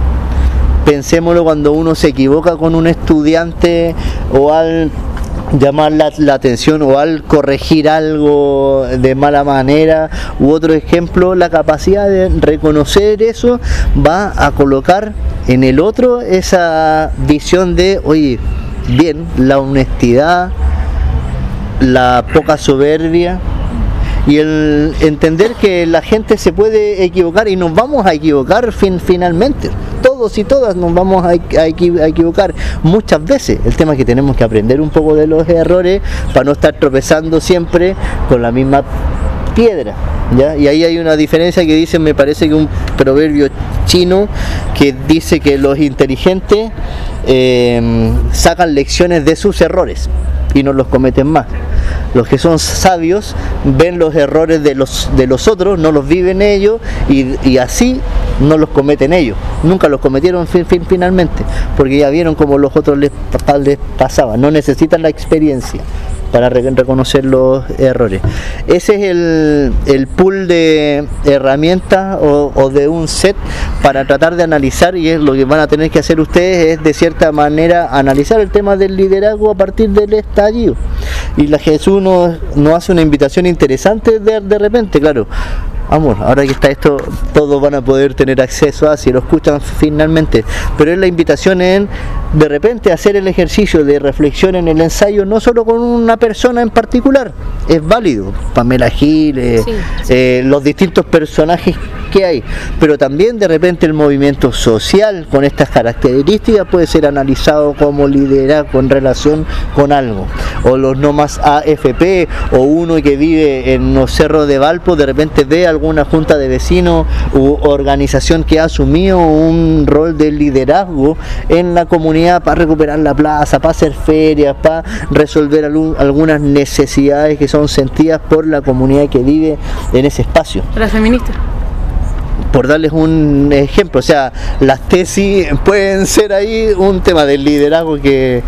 Pensémoslo cuando uno se equivoca con un estudiante, o al llamar la atención, o al corregir algo de mala manera, u otro ejemplo, la capacidad de reconocer eso va a colocar en el otro esa visión de, oye, bien, la honestidad, la poca soberbia y el entender que la gente se puede equivocar y nos vamos a equivocar finalmente. Todos y todas nos vamos a equivocar muchas veces. El tema es que tenemos que aprender un poco de los errores para no estar tropezando siempre con la misma piedra, ¿ya? Y ahí hay una diferencia que dice, me parece que un proverbio chino que dice que los inteligentes sacan lecciones de sus errores y no los cometen más. Los que son sabios ven los errores de los otros, no los viven ellos y así no los cometen ellos. Nunca los cometieron finalmente, porque ya vieron cómo los otros les pasaba. No necesitan la experiencia para reconocer los errores. Ese es el pool de herramientas o de un set para tratar de analizar, y es lo que van a tener que hacer ustedes, es de cierta manera analizar el tema del liderazgo a partir del estallido. Y la Jesús nos hace una invitación interesante de repente, claro. Amor, ahora que está esto, todos van a poder tener acceso a, si lo escuchan finalmente, pero es la invitación en de repente hacer el ejercicio de reflexión en el ensayo, no solo con una persona en particular, es válido, Pamela Giles, los distintos personajes que hay, pero también de repente el movimiento social con estas características puede ser analizado como liderazgo en relación con algo, o los no más AFP, o uno que vive en los cerros de Valpo, de repente ve alguna junta de vecinos u organización que ha asumido un rol de liderazgo en la comunidad para recuperar la plaza, para hacer ferias, para resolver algunas necesidades que son sentidas por la comunidad que vive en ese espacio. La feminista. Por darles un ejemplo, o sea, las tesis pueden ser ahí un tema del liderazgo que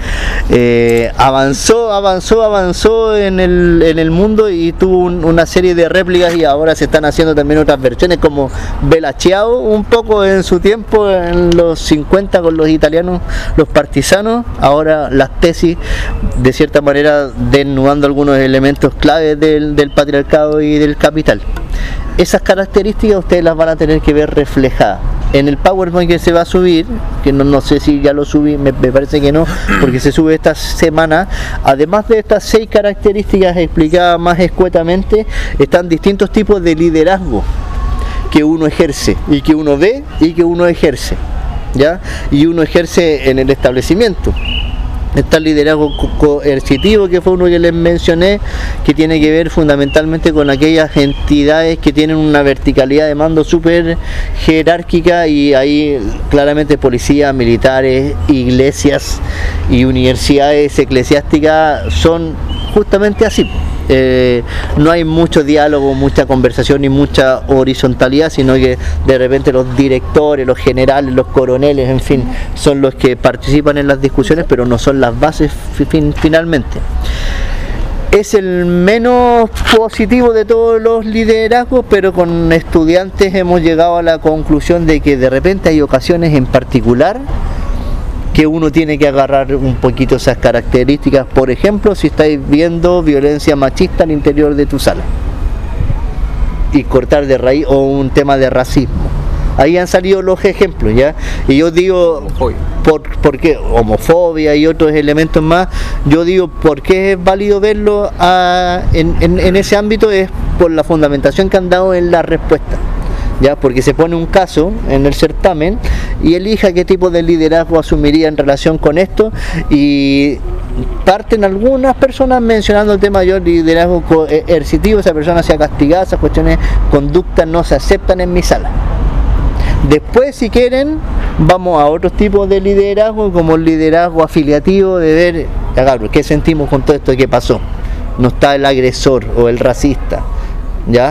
avanzó en el mundo y tuvo una serie de réplicas, y ahora se están haciendo también otras versiones como Bella Ciao, un poco en su tiempo en los 50 con los italianos, los partisanos. Ahora las tesis de cierta manera desnudando algunos elementos claves del patriarcado y del capital. Esas características ustedes las van a tener que ver reflejadas en el PowerPoint que se va a subir, que no sé si ya lo subí, me parece que no, porque se sube esta semana. Además de estas 6 características explicadas más escuetamente, están distintos tipos de liderazgo que uno ejerce, y que uno ve y que uno ejerce, ¿ya? Y uno ejerce en el establecimiento. Está el liderazgo coercitivo, que fue uno que les mencioné, que tiene que ver fundamentalmente con aquellas entidades que tienen una verticalidad de mando súper jerárquica, y ahí claramente policías, militares, iglesias y universidades eclesiásticas son justamente así. No hay mucho diálogo, mucha conversación ni mucha horizontalidad, sino que de repente los directores, los generales, los coroneles, en fin, son los que participan en las discusiones, pero no son las bases finalmente. Es el menos positivo de todos los liderazgos, pero con estudiantes hemos llegado a la conclusión de que de repente hay ocasiones en particular que uno tiene que agarrar un poquito esas características. Por ejemplo, si estáis viendo violencia machista al interior de tu sala, y cortar de raíz, o un tema de racismo. Ahí han salido los ejemplos, ¿ya? Y yo digo, ¿por qué? Homofobia y otros elementos más. Yo digo, ¿por qué es válido verlo en ese ámbito? Es por la fundamentación que han dado en la respuesta, ¿ya? Porque se pone un caso en el certamen y elija qué tipo de liderazgo asumiría en relación con esto, y parten algunas personas mencionando el tema de liderazgo coercitivo, esa persona sea castigada, esas cuestiones, conductas no se aceptan en mi sala. Después, si quieren, vamos a otros tipos de liderazgo, como el liderazgo afiliativo, de ver, claro, qué sentimos con todo esto que pasó. No está el agresor o el racista, ¿ya?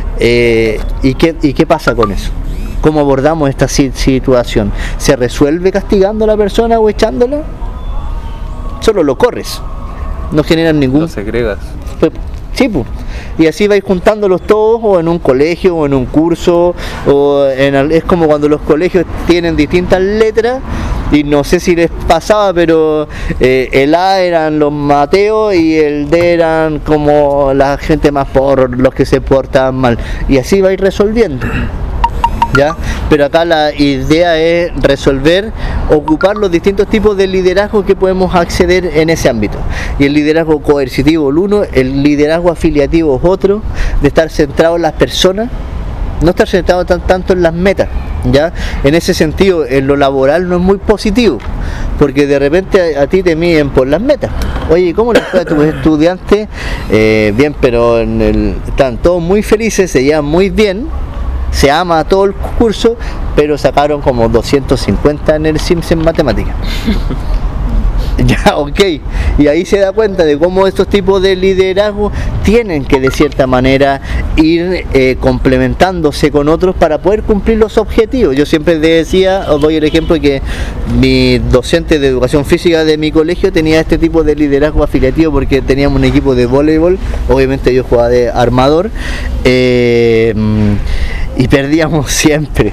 ¿Y qué pasa con eso? ¿Cómo abordamos esta situación? ¿Se resuelve castigando a la persona o echándola? Solo lo corres, no generan ningún... Lo segregas. Sí, pues. Y así vais juntándolos todos, o en un colegio, o en un curso, es como cuando los colegios tienen distintas letras, y no sé si les pasaba, pero el A eran los Mateos y el D eran como la gente más por los que se portaban mal, y así vais resolviendo. ¿ya? Pero acá la idea es resolver, ocupar los distintos tipos de liderazgo que podemos acceder en ese ámbito. Y el liderazgo coercitivo es uno, el liderazgo afiliativo es otro, de estar centrado en las personas, no estar centrado tanto en las metas, ¿ya? En ese sentido, en lo laboral no es muy positivo, porque de repente a ti te miden por las metas. Oye, ¿cómo les fue a tus estudiantes? Bien, pero están todos muy felices, se llevan muy bien, se ama todo el curso, pero sacaron como 250 en el SIMS en matemáticas. Ya, ok, y ahí se da cuenta de cómo estos tipos de liderazgo tienen que de cierta manera ir complementándose con otros para poder cumplir los objetivos. Yo siempre decía, os doy el ejemplo de que mi docente de educación física de mi colegio tenía este tipo de liderazgo afiliativo porque teníamos un equipo de voleibol, obviamente yo jugaba de armador, y perdíamos siempre.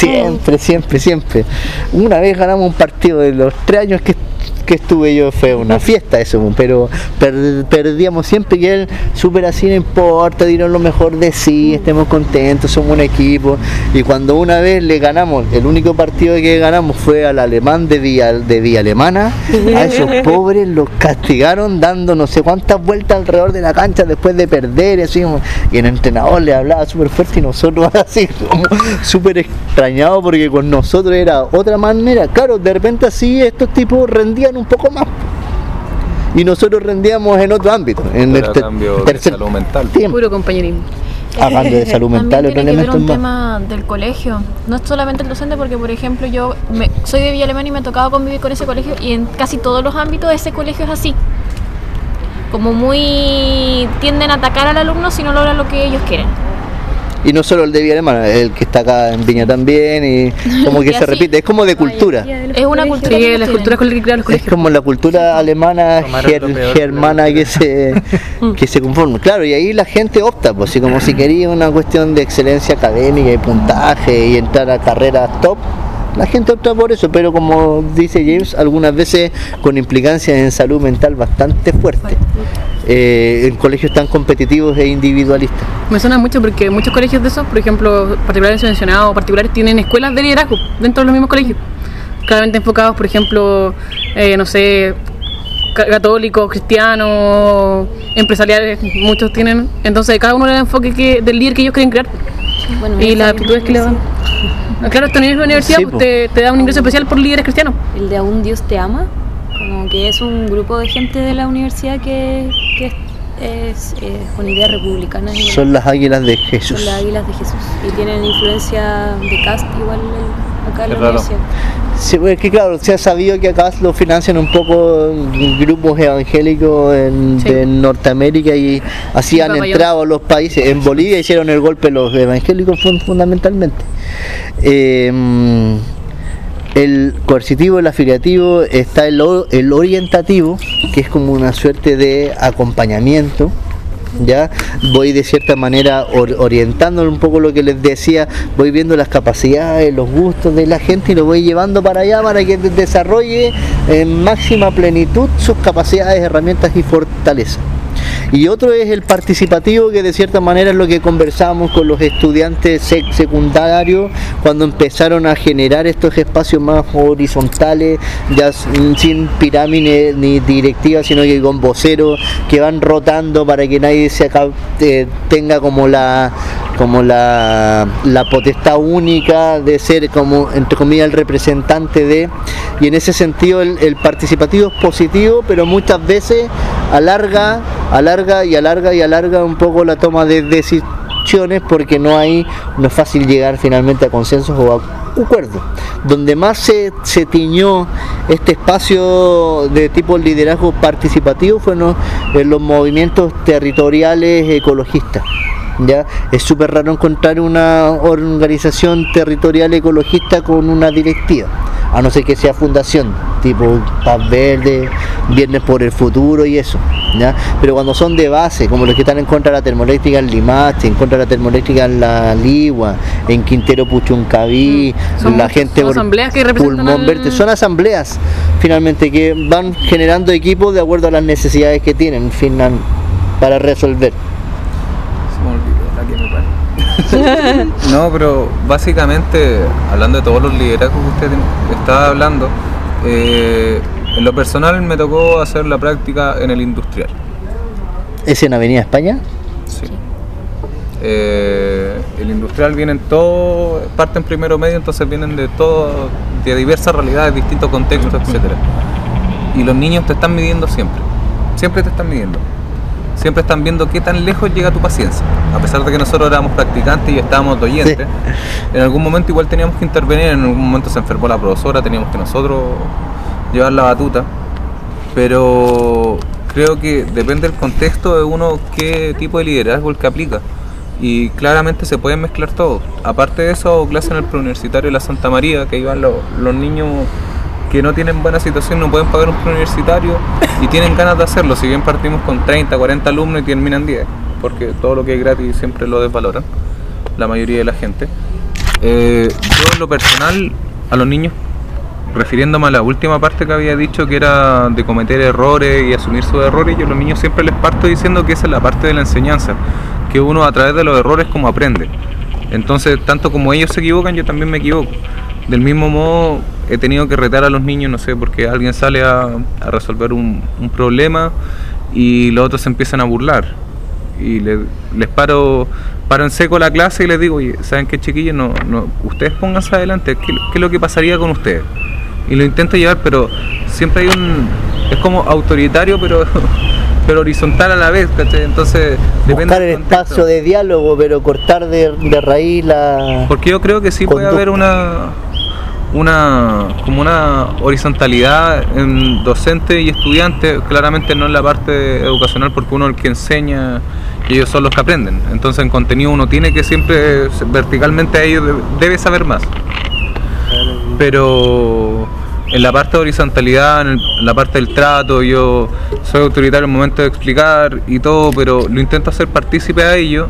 Una vez ganamos un partido de los 3 años que estuve yo, fue una fiesta eso, pero perdíamos siempre, y él súper así, no importa, dieron lo mejor de sí, estemos contentos, somos un equipo. Y cuando una vez le ganamos, el único partido que ganamos fue al alemán de Villa Alemana, a esos pobres los castigaron dando no sé cuántas vueltas alrededor de la cancha después de perder, así, y el entrenador le hablaba súper fuerte y nosotros así como súper extrañados porque con nosotros era otra manera. Claro, de repente así estos tipos rendían un poco más y nosotros rendíamos en otro ámbito, en el tercer salud mental, puro compañerismo. Hablando de salud mental, también tiene que ver un tema del colegio, no es solamente el docente, porque por ejemplo yo soy de Villa Alemana y me ha tocado convivir con ese colegio, y en casi todos los ámbitos ese colegio es así, como muy tienden a atacar al alumno si no logra lo que ellos quieren. Y no solo el de Villa Alemana, el que está acá en Viña también, y como que se repite, es como de cultura. Es una cultura. Sí, la cultura con la que crean los Es colegios. como la cultura alemana germana que se conforma. Claro, y ahí la gente opta, pues, si como si quería una cuestión de excelencia académica y puntaje y entrar a carreras top, la gente opta por eso, pero como dice James, algunas veces con implicancias en salud mental bastante fuertes. En colegios tan competitivos e individualistas. Me suena mucho porque muchos colegios de esos, por ejemplo, particulares subvencionados o particulares, tienen escuelas de liderazgo dentro de los mismos colegios, claramente enfocados, por ejemplo, no sé, católicos, cristianos, empresariales, muchos tienen. Entonces cada uno le da el enfoque del líder que ellos quieren crear, Bueno, y las aptitudes que le dan. Claro, esto en la universidad Sí, te da un ingreso especial por líderes cristianos. El de Aún Dios te ama, como que es un grupo de gente de la universidad que es con ideas republicanas. Son las águilas de Jesús. Son las águilas de Jesús. Y tienen influencia de Cast igual acá en la Qué raro. universidad. Sí, pues que claro, se ha sabido que acá lo financian un poco grupos evangélicos de Norteamérica, y así han entrado a los países. En Bolivia hicieron el golpe los evangélicos fundamentalmente. El coercitivo, el afiliativo, está el orientativo, que es como una suerte de acompañamiento. Ya voy de cierta manera orientándole un poco lo que les decía, voy viendo las capacidades, los gustos de la gente y lo voy llevando para allá para que desarrolle en máxima plenitud sus capacidades, herramientas y fortalezas. Y otro es el participativo, que de cierta manera es lo que conversamos con los estudiantes secundarios cuando empezaron a generar estos espacios más horizontales, ya sin pirámide ni directiva, sino que con voceros que van rotando para que nadie tenga como la potestad única de ser, como entre comillas, el representante de. Y en ese sentido el participativo es positivo, pero muchas veces alarga un poco la toma de decisiones, porque no es fácil llegar finalmente a consensos o a acuerdos. Donde más se tiñó este espacio de tipo liderazgo participativo fue en los movimientos territoriales ecologistas. Ya es súper raro encontrar una organización territorial ecologista con una directiva, a no ser que sea fundación, tipo Paz Verde, Viernes por el Futuro y eso, ¿ya? Pero cuando son de base, como los que están en contra de la termoeléctrica en Limache, en contra de la termoeléctrica en La Ligua, en Quintero Puchuncaví, la gente son asambleas que representan Pulmón Verde, son asambleas finalmente que van generando equipos de acuerdo a las necesidades que tienen para resolver. No, pero básicamente, hablando de todos los liderazgos que usted estaba hablando, en lo personal me tocó hacer la práctica en el industrial. ¿Es en Avenida España? Sí. El industrial vienen todos, parten primero medio, entonces vienen de diversas realidades, distintos contextos, etcétera. Y los niños te están midiendo siempre te están midiendo. Siempre están viendo qué tan lejos llega tu paciencia. A pesar de que nosotros éramos practicantes y estábamos de oyentes, sí. En algún momento igual teníamos que intervenir, en algún momento se enfermó la profesora, teníamos que nosotros llevar la batuta. Pero creo que depende del contexto de uno qué tipo de liderazgo el que aplica. Y claramente se pueden mezclar todo. Aparte de eso, hago clase en el preuniversitario de la Santa María, que iban los niños que no tienen buena situación, no pueden pagar un preuniversitario y tienen ganas de hacerlo. Si bien partimos con 30, 40 alumnos y terminan 10, porque todo lo que es gratis siempre lo desvaloran, la mayoría de la gente. Yo en lo personal, a los niños, refiriéndome a la última parte que había dicho, que era de cometer errores y asumir sus errores, yo a los niños siempre les parto diciendo que esa es la parte de la enseñanza, que uno a través de los errores como aprende. Entonces, tanto como ellos se equivocan, yo también me equivoco. Del mismo modo, he tenido que retar a los niños, no sé, porque alguien sale a resolver un problema y los otros se empiezan a burlar. Y les paro en seco la clase y les digo, oye, ¿saben qué, chiquillos? No, ustedes pónganse adelante, ¿qué es lo que pasaría con ustedes? Y lo intento llevar, pero siempre hay es como autoritario, pero horizontal a la vez, ¿cachai? Entonces depende buscar el espacio de diálogo, pero cortar de raíz la... Porque yo creo que sí puede haber una horizontalidad en docente y estudiante, claramente no en la parte educacional, porque uno es el que enseña y ellos son los que aprenden. Entonces en contenido uno tiene que siempre verticalmente a ellos debe saber más. Pero en la parte de horizontalidad, en la parte del trato, yo soy autoritario en el momento de explicar y todo, pero lo intento hacer partícipe a ellos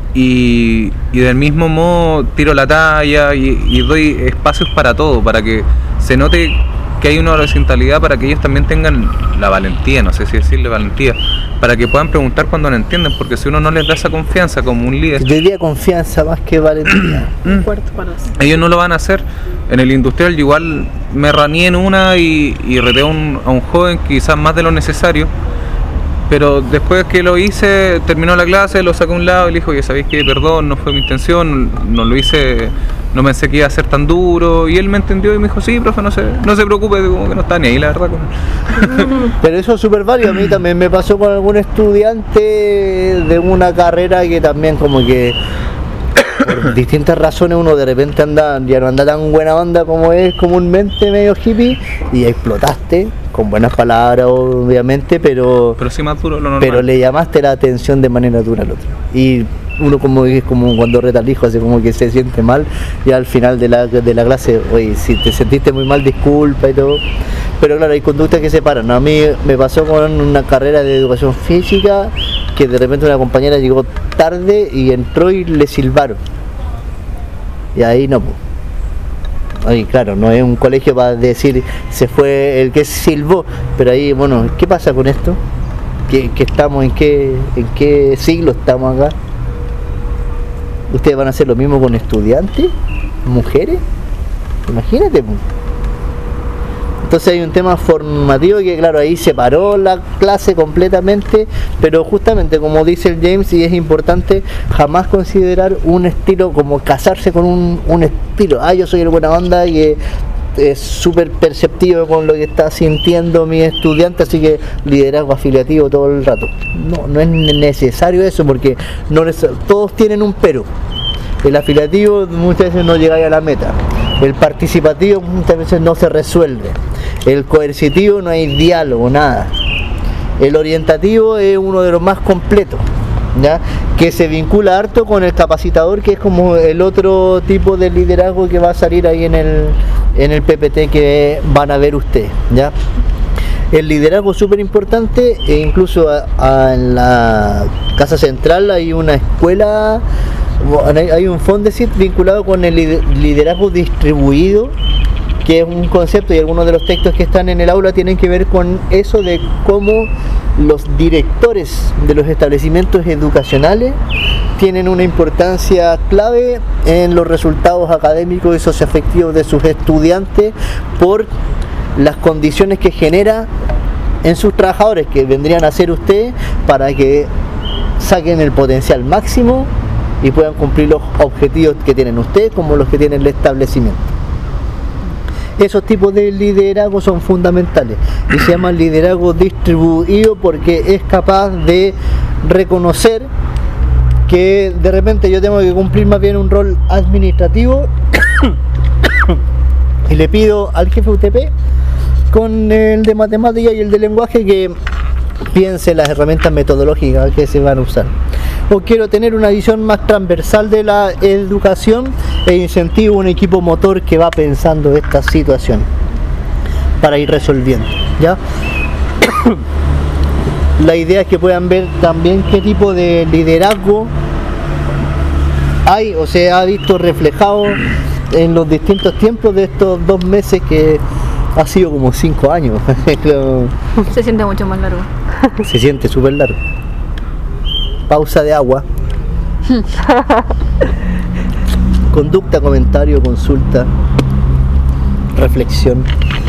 y del mismo modo tiro la talla y doy espacios para todo, para que se note que hay una horizontalidad, para que ellos también tengan la valentía, no sé si decirle valentía, para que puedan preguntar cuando no entienden, porque si uno no les da esa confianza como un líder... Yo diría confianza más que valentía. Ellos no lo van a hacer. En el industrial yo igual me raneé en una y reté a un joven quizás más de lo necesario, pero después que lo hice, terminó la clase, lo saqué a un lado y le dije, oye, ¿sabéis qué? Perdón, no fue mi intención, no lo hice, no pensé que iba a ser tan duro, y él me entendió y me dijo, sí, profe, no se preocupe, como que no está ni ahí, la verdad. Pero eso es súper válido. A mí también me pasó con algún estudiante de una carrera que también como que por distintas razones uno de repente ya no anda tan buena onda como es comúnmente, medio hippie, y explotaste con buenas palabras obviamente, pero sí más duro lo normal. Pero le llamaste la atención de manera dura al otro, y uno es como cuando reta al hijo, así como que se siente mal, y al final de la clase, oye, si te sentiste muy mal, disculpa y todo. Pero claro, hay conductas que separan. A mí me pasó con una carrera de educación física, que de repente una compañera llegó tarde y entró y le silbaron. Y ahí no, ahí claro, no es un colegio para decir se fue el que silbó, pero ahí, bueno, ¿qué pasa con esto? ¿Qué estamos, en qué siglo estamos acá? ¿Ustedes van a hacer lo mismo con estudiantes, mujeres? Imagínate. Entonces hay un tema formativo que, claro, ahí separó la clase completamente, pero justamente como dice el James, y es importante jamás considerar un estilo, como casarse con un estilo. Yo soy el buena onda y es súper perceptivo con lo que está sintiendo mi estudiante, así que liderazgo afiliativo todo el rato. No es necesario eso, porque todos tienen un pero. El afiliativo muchas veces no llega a la meta. El participativo muchas veces no se resuelve. El coercitivo no hay diálogo, nada. El orientativo es uno de los más completos, ¿ya? Que se vincula harto con el capacitador, que es como el otro tipo de liderazgo que va a salir ahí en el PPT que van a ver ustedes, ¿ya? El liderazgo es súper importante, e incluso en la Casa Central hay una escuela, hay un Fondesit vinculado con el liderazgo distribuido, que es un concepto, y algunos de los textos que están en el aula tienen que ver con eso, de cómo los directores de los establecimientos educacionales tienen una importancia clave en los resultados académicos y socioafectivos de sus estudiantes por las condiciones que genera en sus trabajadores, que vendrían a ser ustedes, para que saquen el potencial máximo y puedan cumplir los objetivos que tienen ustedes como los que tiene el establecimiento. Esos tipos de liderazgo son fundamentales y se llama liderazgo distribuido porque es capaz de reconocer que de repente yo tengo que cumplir más bien un rol administrativo y le pido al jefe UTP con el de matemática y el de lenguaje que piense las herramientas metodológicas que se van a usar. O quiero tener una visión más transversal de la educación e incentivo un equipo motor que va pensando esta situación para ir resolviendo, ¿ya? La idea es que puedan ver también qué tipo de liderazgo hay o se ha visto reflejado en los distintos tiempos de estos 2 meses que ha sido como 5 años. Se siente mucho más largo. Se siente súper largo. Pausa de agua. Conducta, comentario, consulta, reflexión.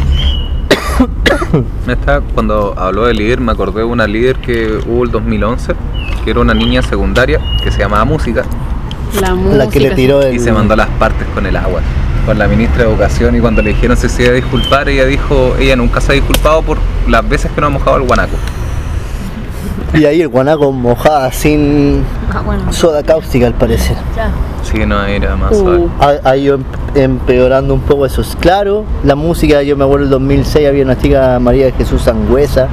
Cuando habló de líder, me acordé de una líder que hubo el 2011, que era una niña secundaria que se llamaba Música. La que le tiró Y se mandó las partes con el agua, con la ministra de Educación, y cuando le dijeron si se iba a disculpar, ella dijo, ella nunca se ha disculpado por las veces que no ha mojado el guanaco. Y ahí el guanaco mojada sin soda cáustica al parecer. Ya. Sí, no, era más suave. Ha ido empeorando un poco eso. Es claro, la música, yo me acuerdo en el 2006 había una chica, María de Jesús Sangüesa.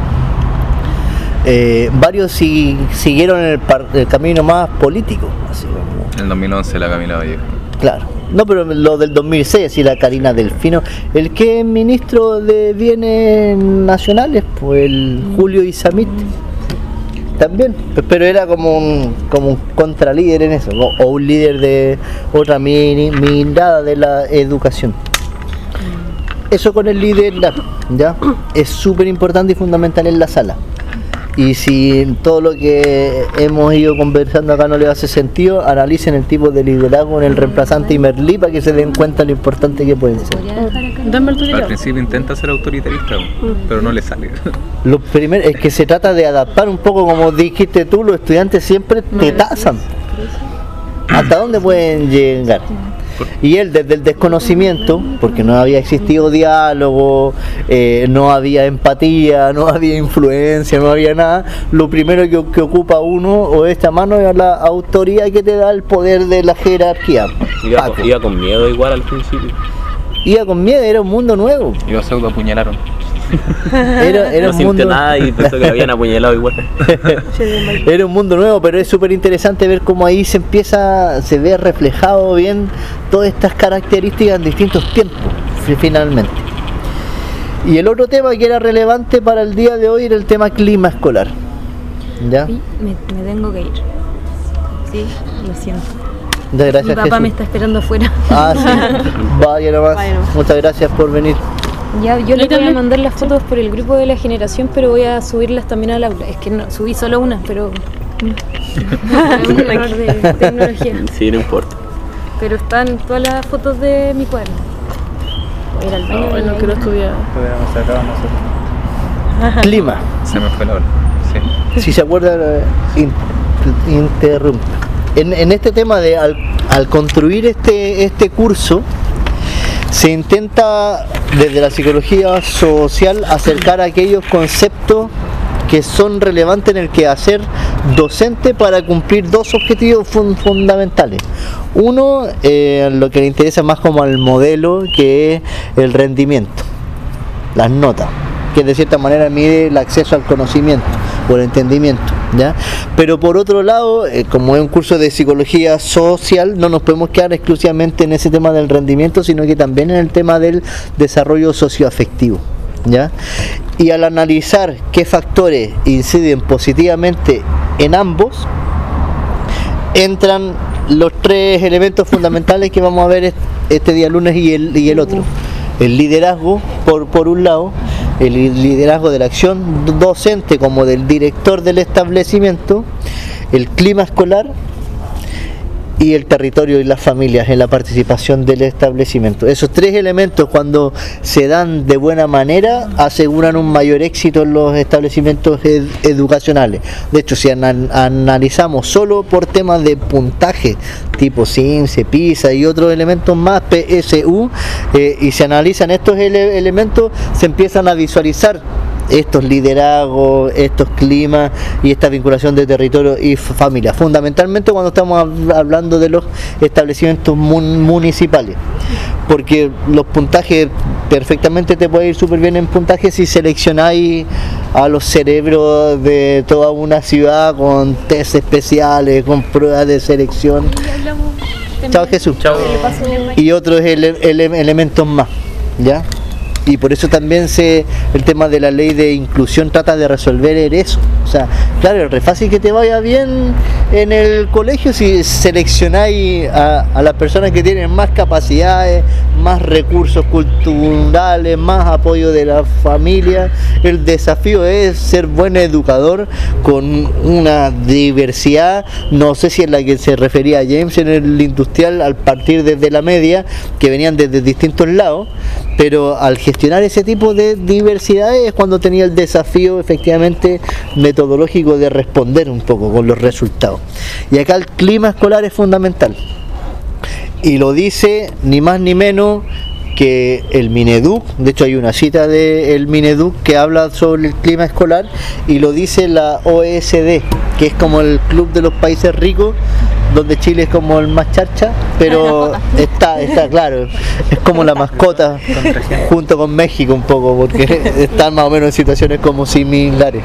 Varios siguieron el camino más político. Así como... En el 2011 la Camila Vallejo. Claro. No, pero lo del 2006, así la Karina Delfino. El que es ministro de Bienes Nacionales, pues el Julio Isamit. También, pero era como un contralíder en eso, o un líder de otra mirada de la educación. Eso con el líder, ¿ya? Es súper importante y fundamental en la sala. Y si todo lo que hemos ido conversando acá no le hace sentido, analicen el tipo de liderazgo en el reemplazante y Merlí para que se den cuenta lo importante que pueden ser. Al principio intenta ser autoritarista, pero no le sale. Lo primero es que se trata de adaptar un poco, como dijiste tú, los estudiantes siempre te tasan. ¿Hasta dónde pueden llegar? Y él desde el desconocimiento, porque no había existido diálogo, no había empatía, no había influencia, no había nada, lo primero que ocupa uno o esta mano es la autoridad que te da el poder de la jerarquía. Iba con miedo igual al principio. Iba con miedo, era un mundo nuevo. Y los pseudo apuñalaron. Era No un sintió mundo... nada y pensó que lo habían apuñalado igual. Era un mundo nuevo, pero es súper interesante ver cómo ahí se ve reflejado bien todas estas características en distintos tiempos, finalmente. Y el otro tema que era relevante para el día de hoy era el tema clima escolar. ¿Ya? Sí, me tengo que ir. Sí, lo siento. Muchas gracias, Mi papá Jesús. me está esperando afuera. Ah, sí. Vaya nomás. Vaya nomás. Muchas gracias por venir. Ya, yo le voy a mandar las fotos por el grupo de la generación, pero voy a subirlas también al aula. Es que no, subí solo una, pero... un error de tecnología. Sí, no importa. Pero están todas las fotos de mi cuaderno. Voy a ir al baño. Bueno, quiero estudiar. Clima. Se me fue la hora. Sí. Si se acuerdan, interrumpa. En este tema de al construir este curso, se intenta desde la psicología social acercar aquellos conceptos que son relevantes en el quehacer docente para cumplir 2 objetivos fundamentales. Uno, lo que le interesa más como al modelo, que es el rendimiento, las notas, que de cierta manera mide el acceso al conocimiento o el entendimiento, ¿ya? Pero por otro lado, como es un curso de psicología social, no nos podemos quedar exclusivamente en ese tema del rendimiento, sino que también en el tema del desarrollo socioafectivo, ¿ya? Y al analizar qué factores inciden positivamente en ambos, entran los 3 elementos fundamentales que vamos a ver este día lunes y el otro. El liderazgo, por un lado, el liderazgo de la acción docente como del director del establecimiento, el clima escolar y el territorio y las familias en la participación del establecimiento. Esos tres elementos, cuando se dan de buena manera, aseguran un mayor éxito en los establecimientos educacionales. De hecho, si analizamos solo por temas de puntaje, tipo CIMSE, PISA y otros elementos más, PSU, y se analizan estos elementos, se empiezan a visualizar estos liderazgos, estos climas y esta vinculación de territorio y familia, fundamentalmente cuando estamos hablando de los establecimientos municipales, porque los puntajes perfectamente te puede ir súper bien en puntajes si seleccionáis a los cerebros de toda una ciudad con test especiales, con pruebas de selección. Chao Jesús. Chao. Y otros elementos más, ¿ya? Y por eso también el tema de la ley de inclusión trata de resolver eso. O sea, claro, es re fácil que te vaya bien en el colegio si seleccionáis a las personas que tienen más capacidades, más recursos culturales, más apoyo de la familia. El desafío es ser buen educador con una diversidad, no sé si es la que se refería a James en el industrial, al partir desde la media, que venían desde distintos lados, pero al gestionar ese tipo de diversidades es cuando tenía el desafío efectivamente metodológico de responder un poco con los resultados. Y acá el clima escolar es fundamental, y lo dice ni más ni menos que el Mineduc. De hecho hay una cita del Mineduc que habla sobre el clima escolar, y lo dice la OECD, que es como el club de los países ricos, donde Chile es como el más charcha, pero está claro, es como la mascota junto con México un poco, porque están más o menos en situaciones como similares.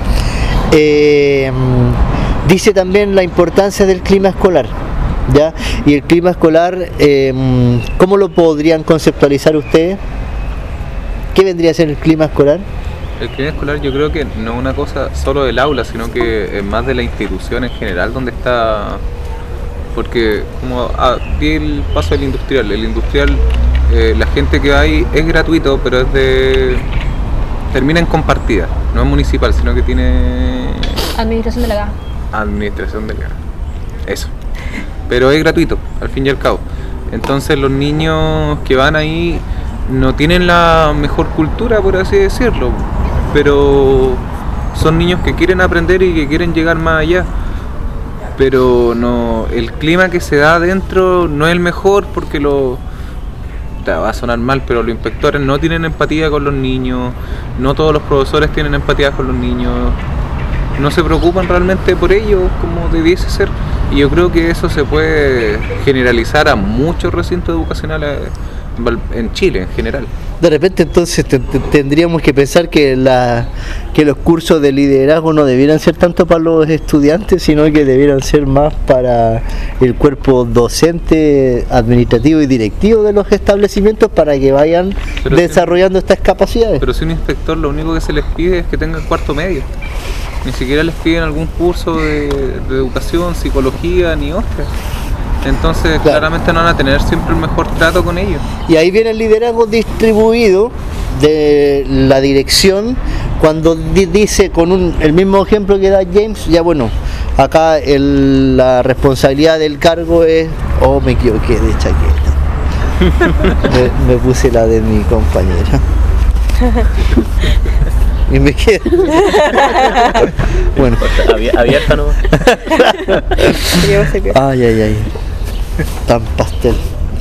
Dice también la importancia del clima escolar, ¿ya? Y el clima escolar, ¿cómo lo podrían conceptualizar ustedes? ¿Qué vendría a ser el clima escolar? El clima escolar yo creo que no es una cosa solo del aula, sino que es más de la institución en general donde está. Porque como di el paso del industrial, la gente que va ahí es gratuito, pero termina en compartida, no es municipal, sino que tiene Administración delegada. Administración delegada, eso, pero es gratuito al fin y al cabo. Entonces los niños que van ahí no tienen la mejor cultura, por así decirlo, pero son niños que quieren aprender y que quieren llegar más allá. Pero no, el clima que se da adentro no es el mejor, porque va a sonar mal, pero los inspectores no tienen empatía con los niños, no todos los profesores tienen empatía con los niños, no se preocupan realmente por ellos como debiese ser, y yo creo que eso se puede generalizar a muchos recintos educacionales en Chile en general. De repente entonces tendríamos que pensar que los cursos de liderazgo no debieran ser tanto para los estudiantes, sino que debieran ser más para el cuerpo docente, administrativo y directivo de los establecimientos, para que vayan desarrollando estas capacidades. Pero si un inspector lo único que se les pide es que tengan cuarto medio, ni siquiera les piden algún curso de educación, psicología ni ostras. Entonces claro, claramente no van a tener siempre el mejor trato con ellos. Y ahí viene el liderazgo distribuido de la dirección, cuando dice con el mismo ejemplo que da James, ya bueno, acá la responsabilidad del cargo es, me equivoqué de chaqueta, me puse la de mi compañera y me quedé bueno, abierta no. ay tan pastel.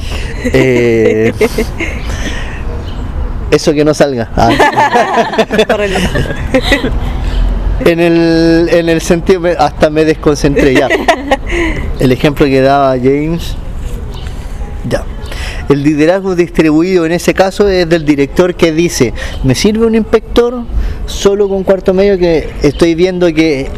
Eso que no salga. En el sentido, hasta me desconcentré ya. El ejemplo que daba James, ya. El liderazgo distribuido en ese caso es del director, que dice: me sirve un inspector solo con cuarto medio, que estoy viendo que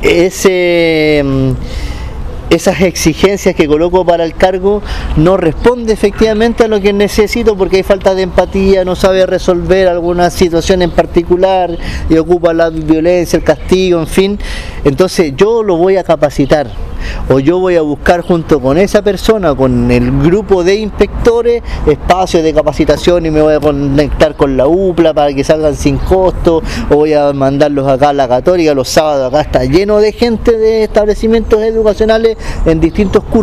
esas exigencias que coloco para el cargo no responde efectivamente a lo que necesito, porque hay falta de empatía, no sabe resolver alguna situación en particular y ocupa la violencia, el castigo, en fin. Entonces yo lo voy a capacitar, o yo voy a buscar junto con esa persona, con el grupo de inspectores, espacios de capacitación, y me voy a conectar con la UPLA para que salgan sin costo, o voy a mandarlos acá a la Católica los sábados. Acá está lleno de gente de establecimientos educacionales en distintos cursos,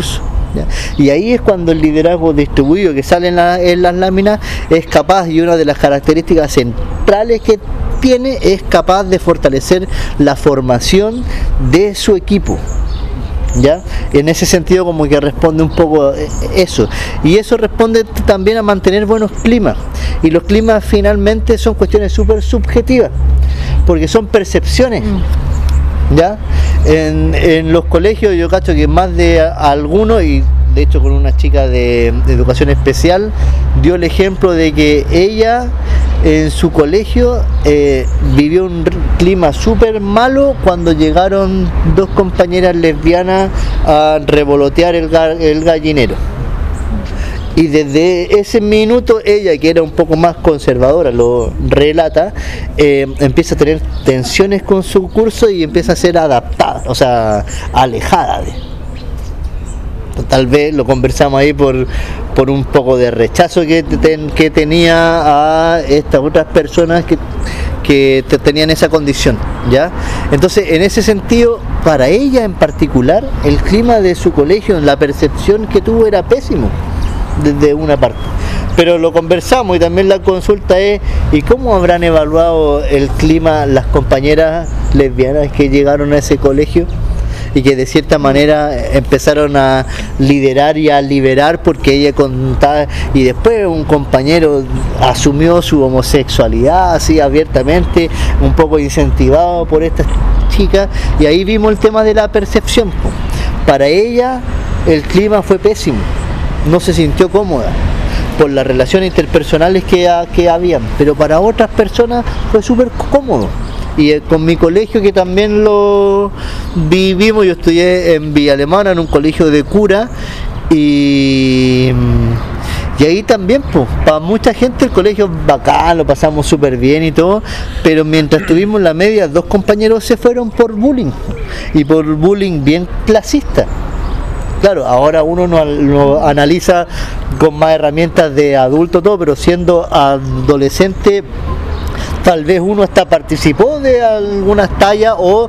¿ya? Y ahí es cuando el liderazgo distribuido que sale en las láminas es capaz, y una de las características centrales que tiene, es capaz de fortalecer la formación de su equipo. ¿Ya? En ese sentido como que responde un poco eso, y eso responde también a mantener buenos climas, y los climas finalmente son cuestiones súper subjetivas porque son percepciones. ¿Ya? En los colegios yo cacho que más de algunos, y de hecho con una chica de educación especial dio el ejemplo de que ella en su colegio vivió un clima súper malo cuando llegaron dos compañeras lesbianas a revolotear el gallinero. Y desde ese minuto ella, que era un poco más conservadora, lo relata, empieza a tener tensiones con su curso y empieza a ser adaptada, o sea, alejada de. Tal vez lo conversamos ahí por un poco de rechazo que tenía a estas otras personas que tenían esa condición, ¿ya? Entonces, en ese sentido, para ella en particular, el clima de su colegio, la percepción que tuvo era pésimo, desde una parte. Pero lo conversamos, y también la consulta es, ¿y cómo habrán evaluado el clima las compañeras lesbianas que llegaron a ese colegio y que de cierta manera empezaron a liderar y a liberar porque ella contaba, y después un compañero asumió su homosexualidad así abiertamente, un poco incentivado por estas chicas, y ahí vimos el tema de la percepción. Para ella el clima fue pésimo, no se sintió cómoda por las relaciones interpersonales que habían, pero para otras personas fue súper cómodo. Y con mi colegio, que también lo vivimos, yo estudié en Villa Alemana, en un colegio de cura, y ahí también, pues, para mucha gente el colegio es bacán, lo pasamos súper bien y todo, pero mientras estuvimos en la media, dos compañeros se fueron por bullying, y por bullying bien clasista. Claro, ahora uno lo analiza con más herramientas de adulto todo, pero siendo adolescente, tal vez uno hasta participó de algunas tallas, o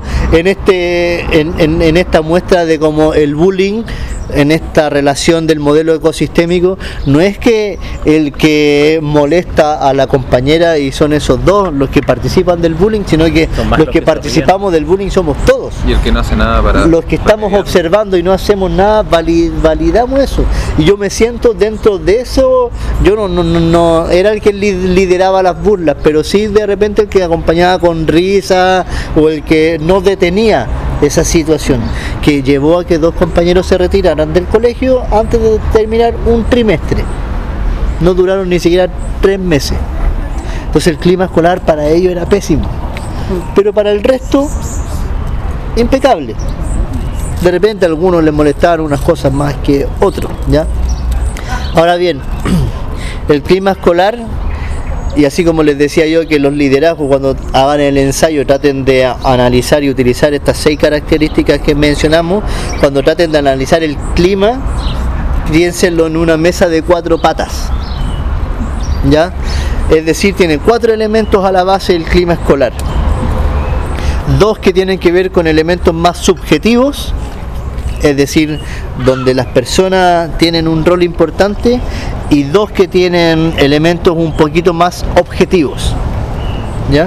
en esta muestra de cómo el bullying, en esta relación del modelo ecosistémico, no es que el que molesta a la compañera y son esos dos los que participan del bullying, sino que los que participamos del bullying somos todos. Y el que no hace nada para... Los que estamos observando y no hacemos nada, validamos eso. Y yo me siento dentro de eso, yo no era el que lideraba las burlas, pero sí de repente el que acompañaba con risa, o el que no detenía esa situación, que llevó a que dos compañeros se retiraran del colegio antes de terminar un trimestre. No duraron ni siquiera 3 meses. Entonces el clima escolar para ellos era pésimo, pero para el resto impecable. De repente a algunos les molestaron unas cosas más que otros, ¿ya? Ahora bien, el clima escolar, y así como les decía yo que los liderazgos cuando hagan el ensayo traten de analizar y utilizar estas 6 características que mencionamos, cuando traten de analizar el clima, piénsenlo en una mesa de 4 patas, ¿ya? Es decir, tiene 4 elementos a la base del clima escolar, 2 que tienen que ver con elementos más subjetivos, es decir, donde las personas tienen un rol importante, y 2 que tienen elementos un poquito más objetivos, ¿ya?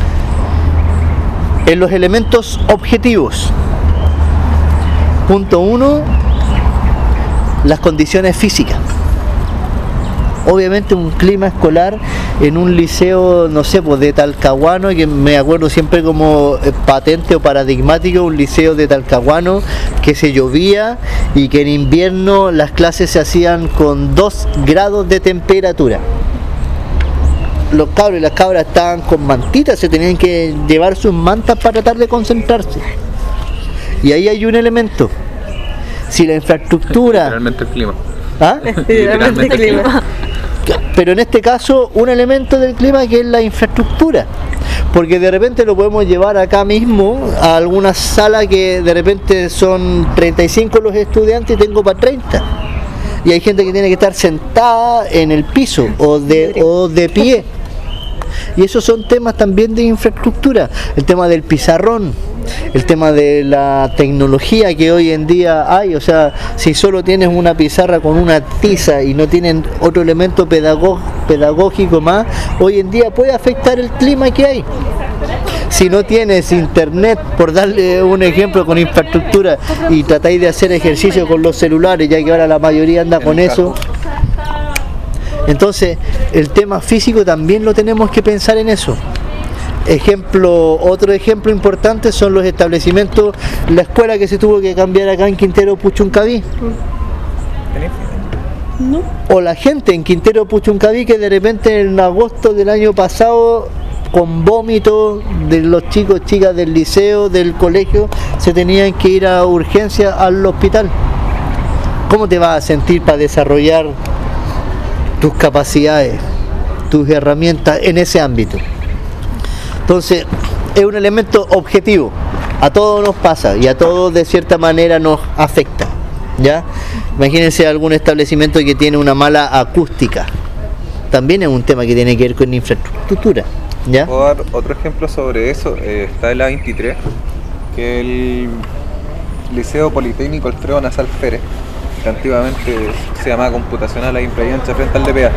En los elementos objetivos, punto 1, las condiciones físicas. Obviamente un clima escolar en un liceo, no sé, pues de Talcahuano, que me acuerdo siempre como patente o paradigmático, un liceo de Talcahuano que se llovía y que en invierno las clases se hacían con 2 grados de temperatura. Los cabros y las cabras estaban con mantitas, se tenían que llevar sus mantas para tratar de concentrarse. Y ahí hay un elemento. Si la infraestructura... Literalmente el clima. ¿Ah? Literalmente el clima. Pero en este caso un elemento del clima que es la infraestructura, porque de repente lo podemos llevar acá mismo a alguna sala que de repente son 35 los estudiantes y tengo para 30, y hay gente que tiene que estar sentada en el piso o de pie. Y esos son temas también de infraestructura, el tema del pizarrón, el tema de la tecnología que hoy en día hay, o sea, si solo tienes una pizarra con una tiza y no tienen otro elemento pedagógico más, hoy en día puede afectar el clima que hay. Si no tienes internet, por darle un ejemplo con infraestructura, y tratáis de hacer ejercicio con los celulares, ya que ahora la mayoría anda con eso, entonces el tema físico también lo tenemos que pensar en eso. Otro ejemplo importante son los establecimientos, la escuela que se tuvo que cambiar acá en Quintero Puchuncaví. No. O la gente en Quintero Puchuncaví que de repente en agosto del año pasado, con vómito de los chicos, chicas del liceo, del colegio, se tenían que ir a urgencia al hospital. ¿Cómo te vas a sentir para desarrollar tus capacidades, tus herramientas en ese ámbito? Entonces, es un elemento objetivo. A todos nos pasa y a todos de cierta manera nos afecta, ¿ya? Imagínense algún establecimiento que tiene una mala acústica. También es un tema que tiene que ver con infraestructura, ¿ya? ¿Puedo dar otro ejemplo sobre eso? Está el A23, que es el Liceo Politécnico Alfredo Nasal Pérez, que antiguamente se llamaba Computacional ahí en Playa Ancha frente al DPA.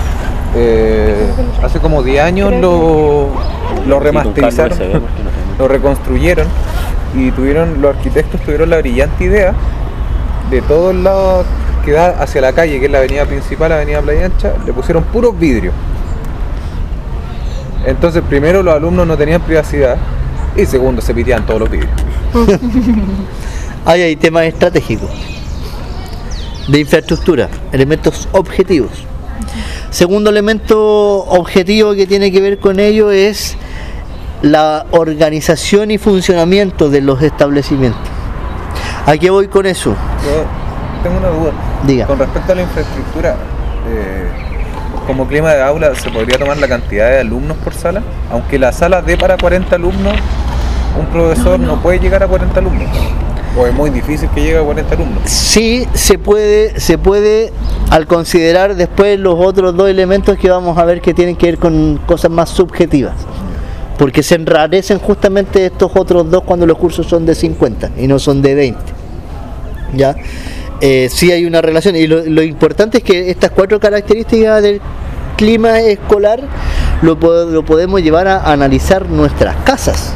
Hace como 10 años lo remasterizaron, lo reconstruyeron y los arquitectos tuvieron la brillante idea de todo el lado que da hacia la calle, que es la avenida principal, la avenida Playa Ancha, le pusieron puros vidrios. Entonces primero los alumnos no tenían privacidad y segundo se piteaban todos los vidrios. Hay temas estratégicos de infraestructura, elementos objetivos. Segundo elemento objetivo que tiene que ver con ello es la organización y funcionamiento de los establecimientos. ¿A qué voy con eso? Yo tengo una duda. Diga. Con respecto a la infraestructura, como clima de aula, ¿se podría tomar la cantidad de alumnos por sala? Aunque la sala dé para 40 alumnos, un profesor no puede llegar a 40 alumnos. ¿O es muy difícil que llegue a 40 alumnos? Sí, se puede al considerar después los otros dos elementos que vamos a ver que tienen que ver con cosas más subjetivas. Porque se enrarecen justamente estos otros dos cuando los cursos son de 50 y no son de 20. ¿Ya? Sí hay una relación y lo importante es que estas 4 características del clima escolar lo podemos llevar a analizar nuestras casas.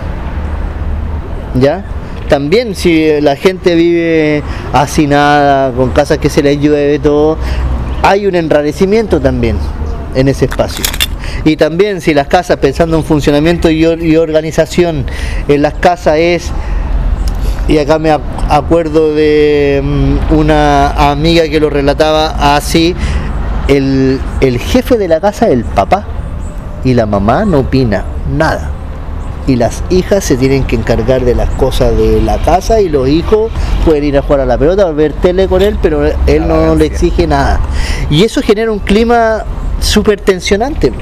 ¿Ya? También si la gente vive hacinada, con casas que se les llueve todo, hay un enrarecimiento también en ese espacio. Y también si las casas, pensando en funcionamiento y organización, en las casas es, y acá me acuerdo de una amiga que lo relataba así, el jefe de la casa es el papá y la mamá no opina nada. Y las hijas se tienen que encargar de las cosas de la casa y los hijos pueden ir a jugar a la pelota o ver tele con él, pero él no le exige nada. Y eso genera un clima súper tensionante.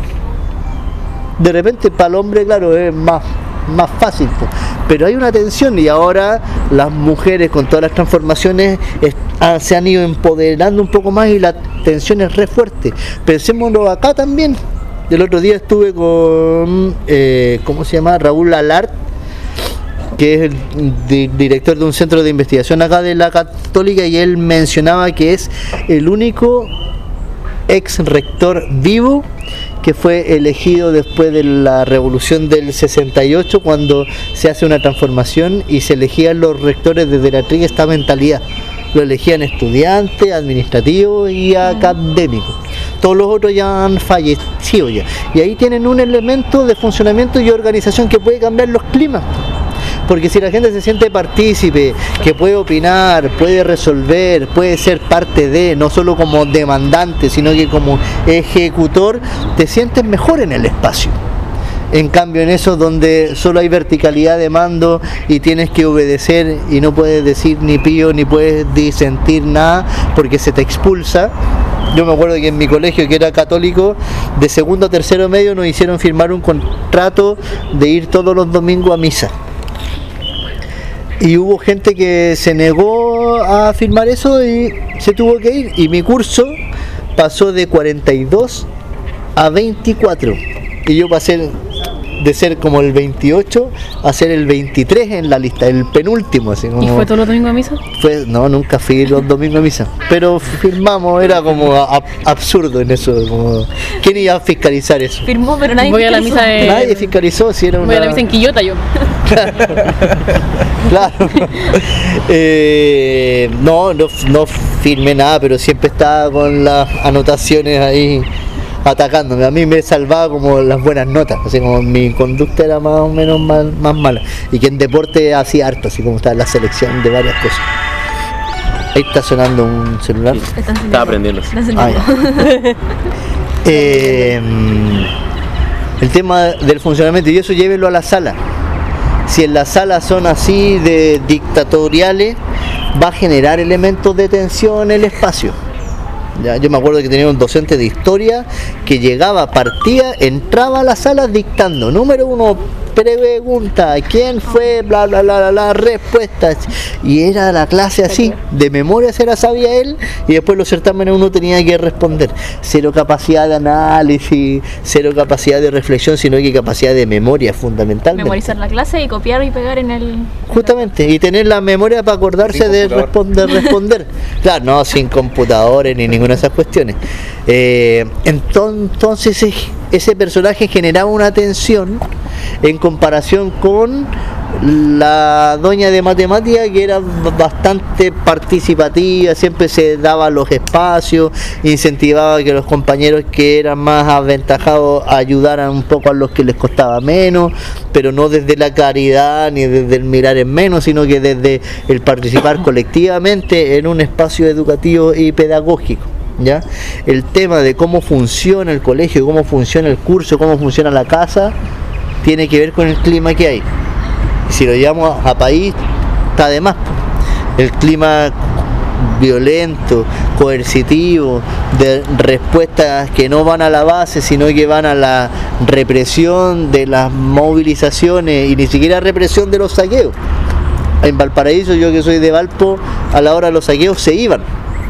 De repente para el hombre, claro, es más fácil, pero hay una tensión y ahora las mujeres con todas las transformaciones se han ido empoderando un poco más y la tensión es re fuerte. Pensémoslo acá también. El otro día estuve con, ¿cómo se llama? Raúl Alart, que es el director de un centro de investigación acá de la Católica, y él mencionaba que es el único ex rector vivo que fue elegido después de la revolución del 68, cuando se hace una transformación y se elegían los rectores desde la triga esta mentalidad. Lo elegían estudiantes, administrativos y académicos. Todos los otros ya han fallecido ya. Y ahí tienen un elemento de funcionamiento y organización que puede cambiar los climas. Porque si la gente se siente partícipe, que puede opinar, puede resolver, puede ser parte de, no solo como demandante, sino que como ejecutor, te sientes mejor en el espacio. En cambio en eso donde solo hay verticalidad de mando y tienes que obedecer y no puedes decir ni pío ni puedes disentir nada porque se te expulsa. Yo me acuerdo que en mi colegio, que era católico, de segundo a tercero medio nos hicieron firmar un contrato de ir todos los domingos a misa. Y hubo gente que se negó a firmar eso y se tuvo que ir. Y mi curso pasó de 42 a 24. y yo pasé de ser como el 28 a ser el 23 en la lista, el penúltimo, así como... ¿Y fue todos los domingos a misa? No, nunca fui los domingos a misa, pero firmamos, era como absurdo en eso, como, ¿quién iba a fiscalizar eso? Firmó, pero nadie Voy a la fiscalizó. misa Nadie fiscalizó si era una... Voy a la misa en Quillota yo. Claro. No firmé nada, pero siempre estaba con las anotaciones ahí atacándome. A mí me salvaba como las buenas notas, así como mi conducta era más o menos más mala. Y que en deporte hacía harto, así como estaba en la selección de varias cosas. Ahí está sonando un celular. Estaba aprendiendo. El tema del funcionamiento, y eso llévelo a la sala. Si en la sala son así de dictatoriales, va a generar elementos de tensión en el espacio. Ya, yo me acuerdo que tenía un docente de historia que llegaba, partía, entraba a la sala dictando. Número 1, pregunta, ¿quién fue? Bla, bla, bla, bla, bla, respuestas. Y era la clase así, de memoria se la sabía él, y después los certámenes uno tenía que responder. Cero capacidad de análisis, cero capacidad de reflexión, sino que capacidad de memoria, fundamentalmente. Memorizar la clase y copiar y pegar en el... Justamente, y tener la memoria para acordarse de responder. Claro, no, sin computadores ni ninguna de esas cuestiones. Entonces ese personaje generaba una tensión en comparación con la doña de matemática, que era bastante participativa, siempre se daba los espacios, incentivaba que los compañeros que eran más aventajados ayudaran un poco a los que les costaba menos, pero no desde la caridad ni desde el mirar en menos, sino que desde el participar colectivamente en un espacio educativo y pedagógico. ¿Ya? El tema de cómo funciona el colegio, cómo funciona el curso, cómo funciona la casa, tiene que ver con el clima que hay. Si lo llevamos a país, está de más. El clima violento, coercitivo, de respuestas que no van a la base, sino que van a la represión de las movilizaciones, y ni siquiera represión de los saqueos. En Valparaíso, yo que soy de Valpo, a la hora de los saqueos se iban.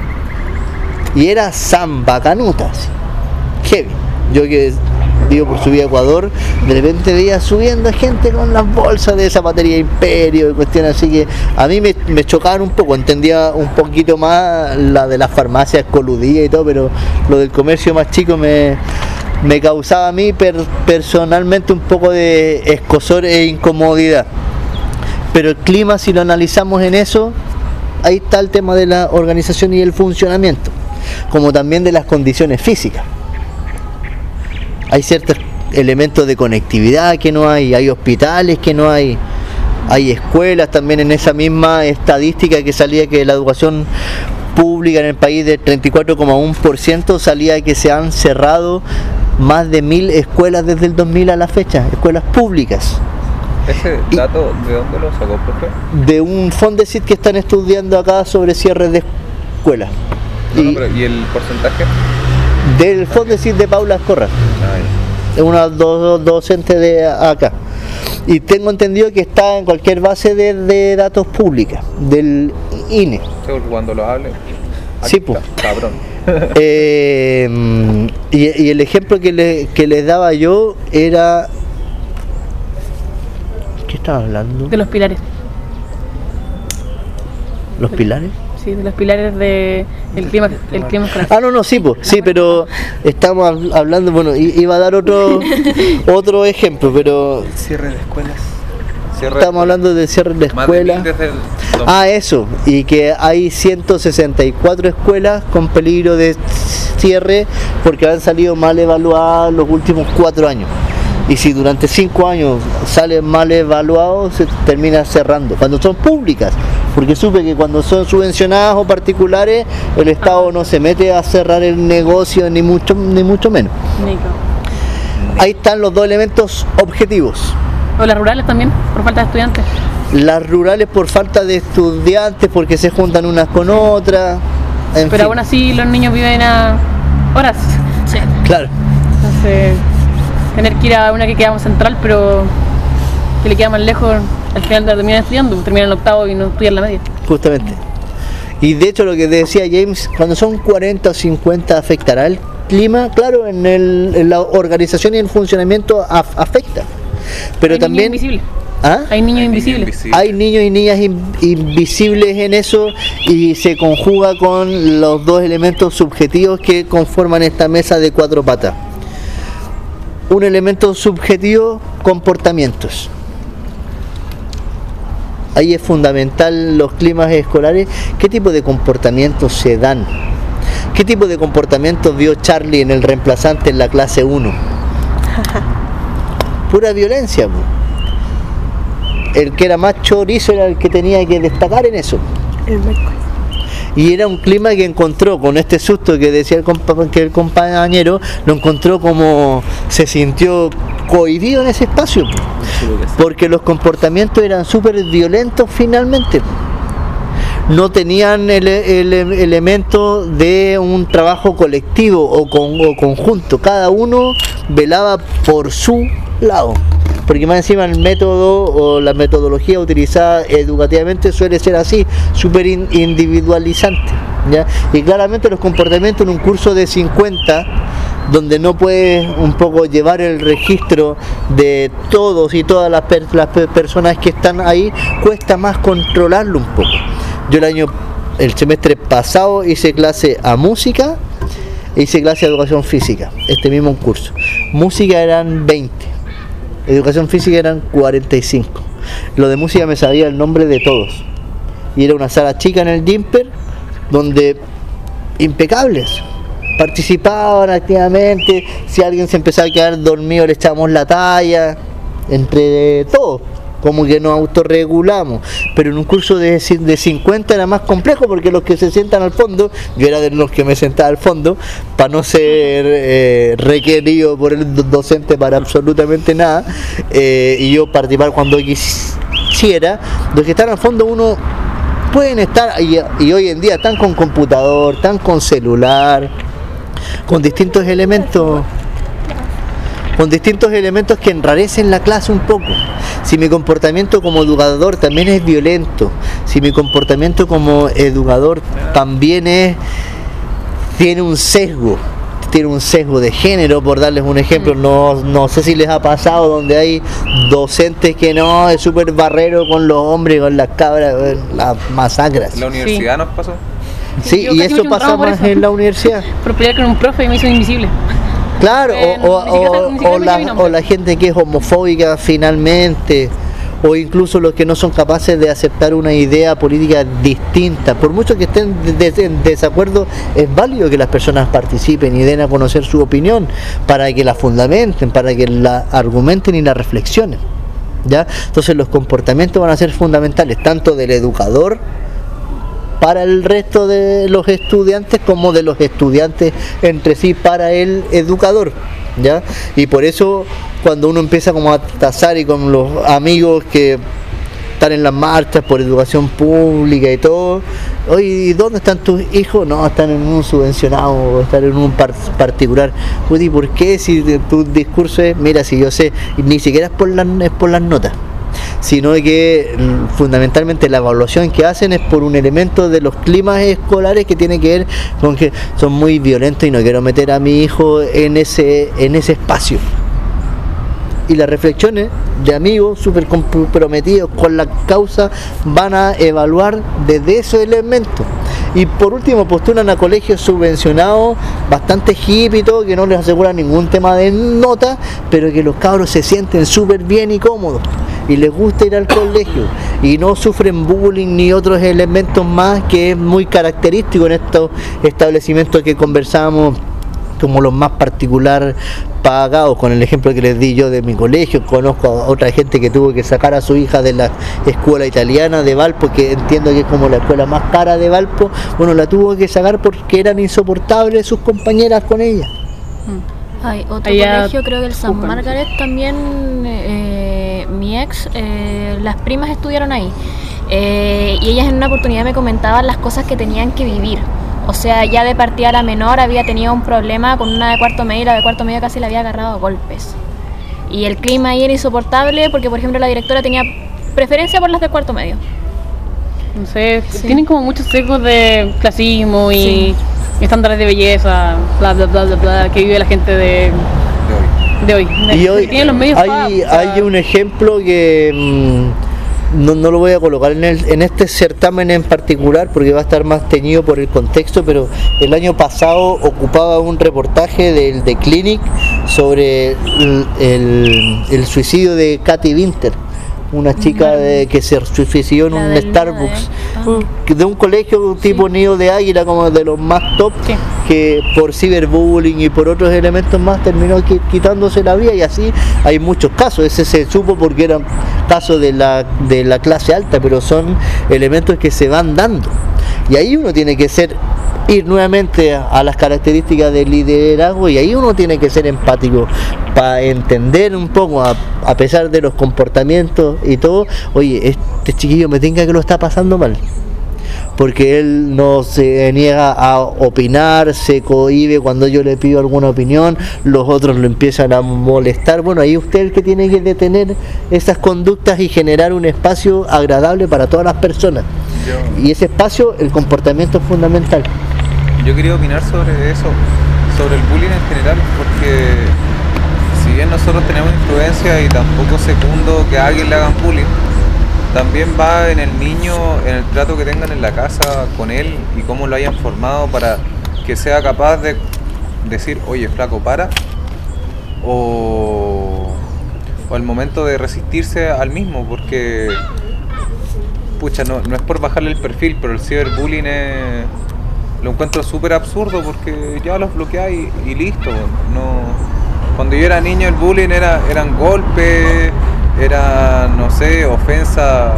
Y era samba canutas, heavy. Yo que vivo por subir a Ecuador, de repente veía subiendo gente con las bolsas de Zapatería Imperio y cuestiones así que a mí me chocaban un poco. Entendía un poquito más la de las farmacias coludidas y todo, pero lo del comercio más chico me causaba a mí personalmente un poco de escozor e incomodidad. Pero el clima, si lo analizamos en eso, ahí está el tema de la organización y el funcionamiento, como también de las condiciones físicas. Hay ciertos elementos de conectividad que no hay hospitales que no hay escuelas. También en esa misma estadística que salía que la educación pública en el país del 34,1% salía que se han cerrado más de 1000 escuelas desde el 2000 a la fecha, escuelas públicas. ¿Ese dato de dónde lo sacó, profe? De un Fondesit que están estudiando acá sobre cierres de escuelas. ¿Y el porcentaje? Del Fondesit de Paula Escorra, es una docente de acá. Y tengo entendido que está en cualquier base de datos pública, del INE. Cuando lo hable. Sí, pues. Cabrón. Y el ejemplo que les daba yo era... ¿Qué estaba hablando? De los pilares. ¿Los pilares? Sí, de los pilares del clima escolar. Sí, pues, sí, pero estamos hablando, bueno, iba a dar otro ejemplo, pero... Cierre de escuelas. Estamos hablando de cierre de escuelas. Eso, y que hay 164 escuelas con peligro de cierre porque han salido mal evaluadas los últimos 4 años. Y si durante 5 años salen mal evaluados, se termina cerrando. Cuando son públicas, porque supe que cuando son subvencionadas o particulares, el Estado no se mete a cerrar el negocio, ni mucho menos. Ahí están los dos elementos objetivos. O las rurales también, por falta de estudiantes. Las rurales por falta de estudiantes, porque se juntan unas con otras. Pero aún así los niños viven a horas. Sí. Claro. Entonces, tener que ir a una que queda más central, pero que le queda más lejos, al final terminan estudiando, terminan el octavo y no estudian la media. Justamente. Y de hecho lo que decía James, cuando son 40 o 50 afectará el clima, claro, en la organización y el funcionamiento afecta. Pero Hay también... niños invisibles. ¿Ah? Hay niños invisibles. Hay niños y niñas invisibles en eso y se conjuga con los dos elementos subjetivos que conforman esta mesa de 4 patas. Un elemento subjetivo, comportamientos. Ahí es fundamental los climas escolares, qué tipo de comportamientos se dan. ¿Qué tipo de comportamientos vio Charlie en el reemplazante en la clase 1? Pura violencia, po. El que era más chorizo era el que tenía que destacar en eso. El miércoles. Y era un clima que encontró con este susto que decía que el compañero, lo encontró como se sintió cohibido en ese espacio, porque los comportamientos eran súper violentos finalmente. No tenían el elemento de un trabajo colectivo o conjunto, cada uno velaba por su lado. Porque más encima el método o la metodología utilizada educativamente suele ser así, súper individualizante, ¿ya? Y claramente los comportamientos en un curso de 50, donde no puedes un poco llevar el registro de todos y todas las personas que están ahí, cuesta más controlarlo un poco. Yo el semestre pasado hice clase a música e hice clase de educación física, este mismo curso. Música eran 20. Educación física eran 45. Lo de música me sabía el nombre de todos. Y era una sala chica en el Jimper, donde impecables. Participaban activamente. Si alguien se empezaba a quedar dormido, le echábamos la talla. Entre todos. Como que nos autorregulamos. Pero en un curso de 50 era más complejo, porque los que se sientan al fondo, yo era de los que me sentaba al fondo, para no ser requerido por el docente para absolutamente nada, y yo participar cuando quisiera. Los que están al fondo, uno pueden estar, y hoy en día están con computador, están con celular, con distintos elementos que enrarecen la clase un poco. Si mi comportamiento como educador también es violento, si mi comportamiento como educador también tiene un sesgo de género, por darles un ejemplo, no sé si les ha pasado donde hay docentes que no, es súper barrero con los hombres, con las cabras, las masacras. En la universidad nos pasó. Sí, Yo y casi eso me pasa por más eso. en la universidad. Por pelear con un profe y me hizo invisible. Claro, Ni siquiera me dio mi nombre. o la gente que es homofóbica finalmente, o incluso los que no son capaces de aceptar una idea política distinta. Por mucho que estén en desacuerdo, es válido que las personas participen y den a conocer su opinión para que la fundamenten, para que la argumenten y la reflexionen, ¿ya? Entonces los comportamientos van a ser fundamentales, tanto del educador para el resto de los estudiantes como de los estudiantes entre sí para el educador, ¿ya? Y por eso cuando uno empieza como a tasar y con los amigos que están en las marchas por educación pública y todo, oye, ¿y dónde están tus hijos? No, están en un subvencionado, están en un particular. Oye, ¿y por qué si tu discurso es, mira, si yo sé, ni siquiera es por las notas, sino que fundamentalmente la evaluación que hacen es por un elemento de los climas escolares que tiene que ver con que son muy violentos y no quiero meter a mi hijo en ese espacio. Y las reflexiones de amigos súper comprometidos con la causa van a evaluar desde esos elementos. Y por último postulan a colegios subvencionados, bastante hippie y todo, que no les aseguran ningún tema de nota, pero que los cabros se sienten súper bien y cómodos y les gusta ir al colegio y no sufren bullying ni otros elementos más, que es muy característico en estos establecimientos que conversábamos, como los más particular pagados. Con el ejemplo que les di yo de mi colegio, conozco a otra gente que tuvo que sacar a su hija de la escuela italiana de Valpo, que entiendo que es como la escuela más cara de Valpo. Bueno, la tuvo que sacar porque eran insoportables sus compañeras con ella. Hay otro Allá colegio, creo que el San ocupan. Margaret también, mi ex, las primas estudiaron ahí. Y ellas en una oportunidad me comentaban las cosas que tenían que vivir. O sea, ya de partida la menor había tenido un problema con una de cuarto medio y la de cuarto medio casi la había agarrado a golpes. Y el clima ahí era insoportable porque, por ejemplo, la directora tenía preferencia por las de cuarto medio. no sé, tienen como muchos sesgos de clasismo y estándares de belleza, bla bla bla bla bla, que vive la gente de hoy. Y hoy tienen los medios hay un ejemplo que no lo voy a colocar en este certamen en particular porque va a estar más teñido por el contexto, pero el año pasado ocupaba un reportaje del The Clinic sobre el suicidio de Katy Winter, una chica que se suicidó en un Starbucks de un colegio tipo nido de águila, como de los más top, que por ciberbullying y por otros elementos más terminó quitándose la vida, y así hay muchos casos. Ese se supo porque eran casos de la clase alta, pero son elementos que se van dando, y ahí uno tiene que ir nuevamente a las características del liderazgo, y ahí uno tiene que ser empático para entender un poco, a pesar de los comportamientos y todo. Oye, este chiquillo me tinca que lo está pasando mal, porque él no se niega a opinar, se cohíbe cuando yo le pido alguna opinión, los otros lo empiezan a molestar. Bueno, ahí usted es el que tiene que detener esas conductas y generar un espacio agradable para todas las personas. Y ese espacio, el comportamiento es fundamental. Yo quería opinar sobre eso, sobre el bullying en general, porque si bien nosotros tenemos influencia y tampoco secundo que a alguien le hagan bullying, también va en el niño, en el trato que tengan en la casa con él y cómo lo hayan formado para que sea capaz de decir, oye, flaco, para, o al momento de resistirse al mismo, porque pucha, no es por bajarle el perfil, pero el ciberbullying lo encuentro súper absurdo, porque ya los bloqueáis y listo. Cuando yo era niño el bullying eran golpes, era, no sé, ofensa,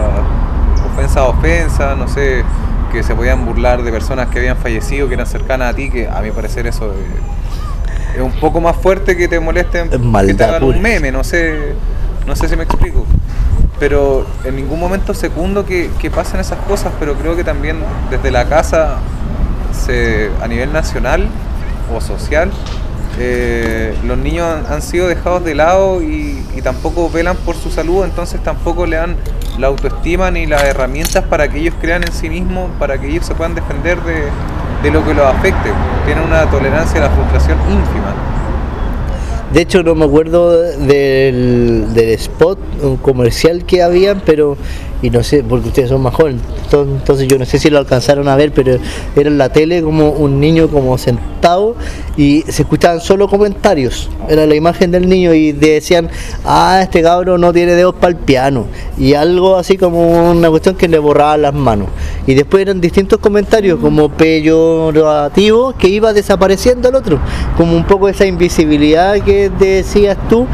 no sé, que se podían burlar de personas que habían fallecido, que eran cercanas a ti, que a mi parecer eso es un poco más fuerte que te molesten, que te hagan un meme, no sé si me explico. Pero en ningún momento secundo que pasen esas cosas, pero creo que también desde la casa, a nivel nacional o social, los niños han sido dejados de lado y tampoco velan por su salud, entonces tampoco le dan la autoestima ni las herramientas para que ellos crean en sí mismos, para que ellos se puedan defender de lo que los afecte. Tienen una tolerancia a la frustración ínfima. De hecho, no me acuerdo del spot, un comercial que habían, pero, y no sé, porque ustedes son más jóvenes, entonces yo no sé si lo alcanzaron a ver, pero era en la tele como un niño como sentado y se escuchaban solo comentarios. Era la imagen del niño y decían, este cabro no tiene dedos para el piano, y algo así como una cuestión que le borraba las manos. Y después eran distintos comentarios como peyorativos, que iba desapareciendo el otro, como un poco esa invisibilidad que decías tú,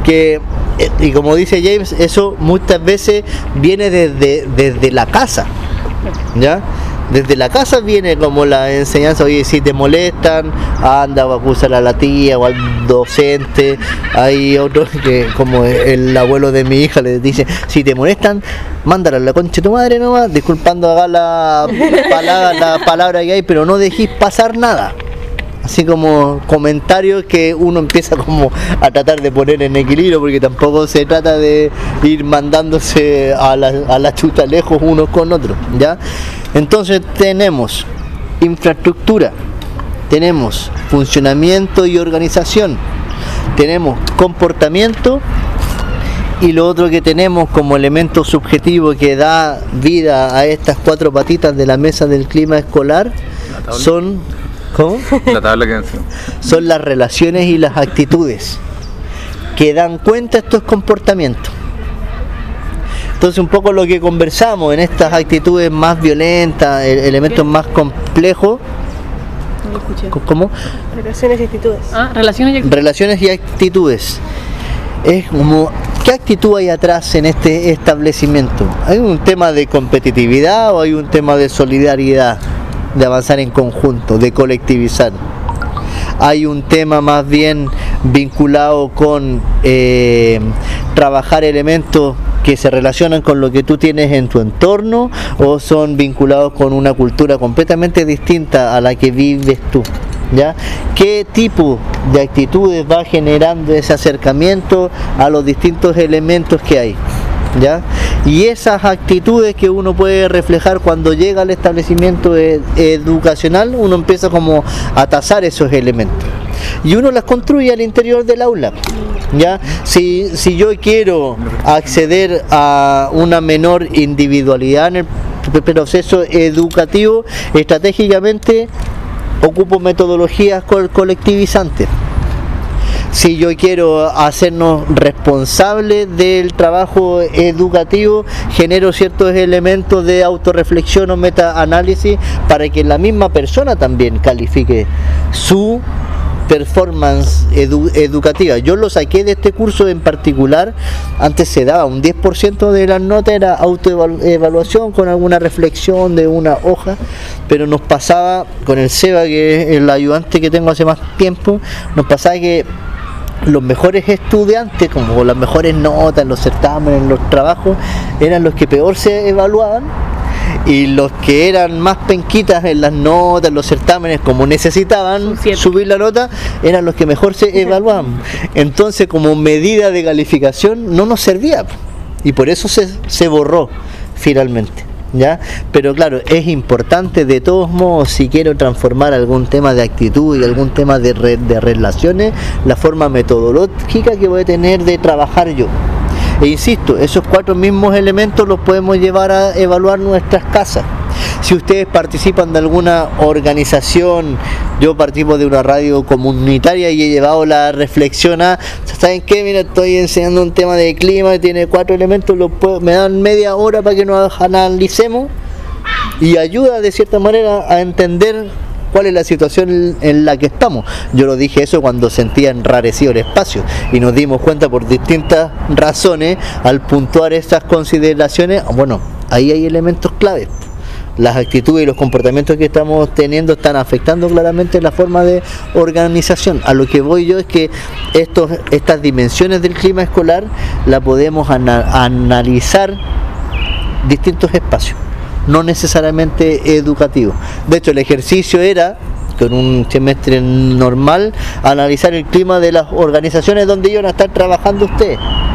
y como dice James, eso muchas veces viene desde la casa, ¿ya? Desde la casa viene como la enseñanza, oye, si te molestan, anda o acúsala a la tía o al docente. Hay otros que, como el abuelo de mi hija, le dice, si te molestan, mándala a la concha de tu madre nomás, disculpando haga la palabra que hay, pero no dejís pasar nada. Así como comentarios que uno empieza como a tratar de poner en equilibrio, porque tampoco se trata de ir mandándose a la chuta lejos unos con otros, ¿ya? Entonces tenemos infraestructura, tenemos funcionamiento y organización, tenemos comportamiento, y lo otro que tenemos como elemento subjetivo que da vida a estas cuatro patitas de la mesa del clima escolar son... ¿Cómo? La tabla que encima. Son las relaciones y las actitudes que dan cuenta de estos comportamientos. Entonces, un poco lo que conversamos en estas actitudes más violentas, elementos más complejos. No lo escuché. ¿Cómo? Relaciones y actitudes. Relaciones y actitudes. Relaciones y actitudes. Es como, ¿qué actitud hay atrás en este establecimiento? ¿Hay un tema de competitividad o hay un tema de solidaridad? De avanzar en conjunto, de colectivizar. Hay un tema más bien vinculado con trabajar elementos que se relacionan con lo que tú tienes en tu entorno, o son vinculados con una cultura completamente distinta a la que vives tú, ¿ya? ¿Qué tipo de actitudes va generando ese acercamiento a los distintos elementos que hay? ¿Ya? y esas actitudes que uno puede reflejar cuando llega al establecimiento educacional, uno empieza como a tasar esos elementos y uno las construye al interior del aula. ¿Ya? Si yo quiero acceder a una menor individualidad en el proceso educativo, estratégicamente ocupo metodologías colectivizantes. Si yo quiero hacernos responsables del trabajo educativo, genero ciertos elementos de autorreflexión o metaanálisis para que la misma persona también califique su performance educativa. Yo lo saqué de este curso en particular. Antes se daba un 10% de las notas, era autoevaluación con alguna reflexión de una hoja, pero nos pasaba con el Seba, que es el ayudante que tengo hace más tiempo, nos pasaba que los mejores estudiantes, como las mejores notas en los certámenes, en los trabajos, eran los que peor se evaluaban, y los que eran más penquitas en las notas, en los certámenes, como necesitaban subir la nota, eran los que mejor se evaluaban. Entonces, como medida de calificación, no nos servía, y por eso se borró finalmente. ¿Ya? Pero claro, es importante de todos modos, si quiero transformar algún tema de actitud y algún tema de relaciones, la forma metodológica que voy a tener de trabajar yo. E insisto, esos 4 mismos elementos los podemos llevar a evaluar nuestras casas. Si ustedes participan de alguna organización, yo participo de una radio comunitaria y he llevado la reflexión a, ¿saben qué? Mira, estoy enseñando un tema de clima, tiene 4 elementos, me dan media hora para que nos analicemos, y ayuda de cierta manera a entender cuál es la situación en la que estamos. Yo lo dije eso cuando sentía enrarecido el espacio, y nos dimos cuenta por distintas razones al puntuar estas consideraciones. Bueno, ahí hay elementos claves. Las actitudes y los comportamientos que estamos teniendo están afectando claramente la forma de organización. A lo que voy yo es que estas dimensiones del clima escolar la podemos analizar distintos espacios, no necesariamente educativos. De hecho, el ejercicio era, con un semestre normal, analizar el clima de las organizaciones donde iban a estar trabajando ustedes.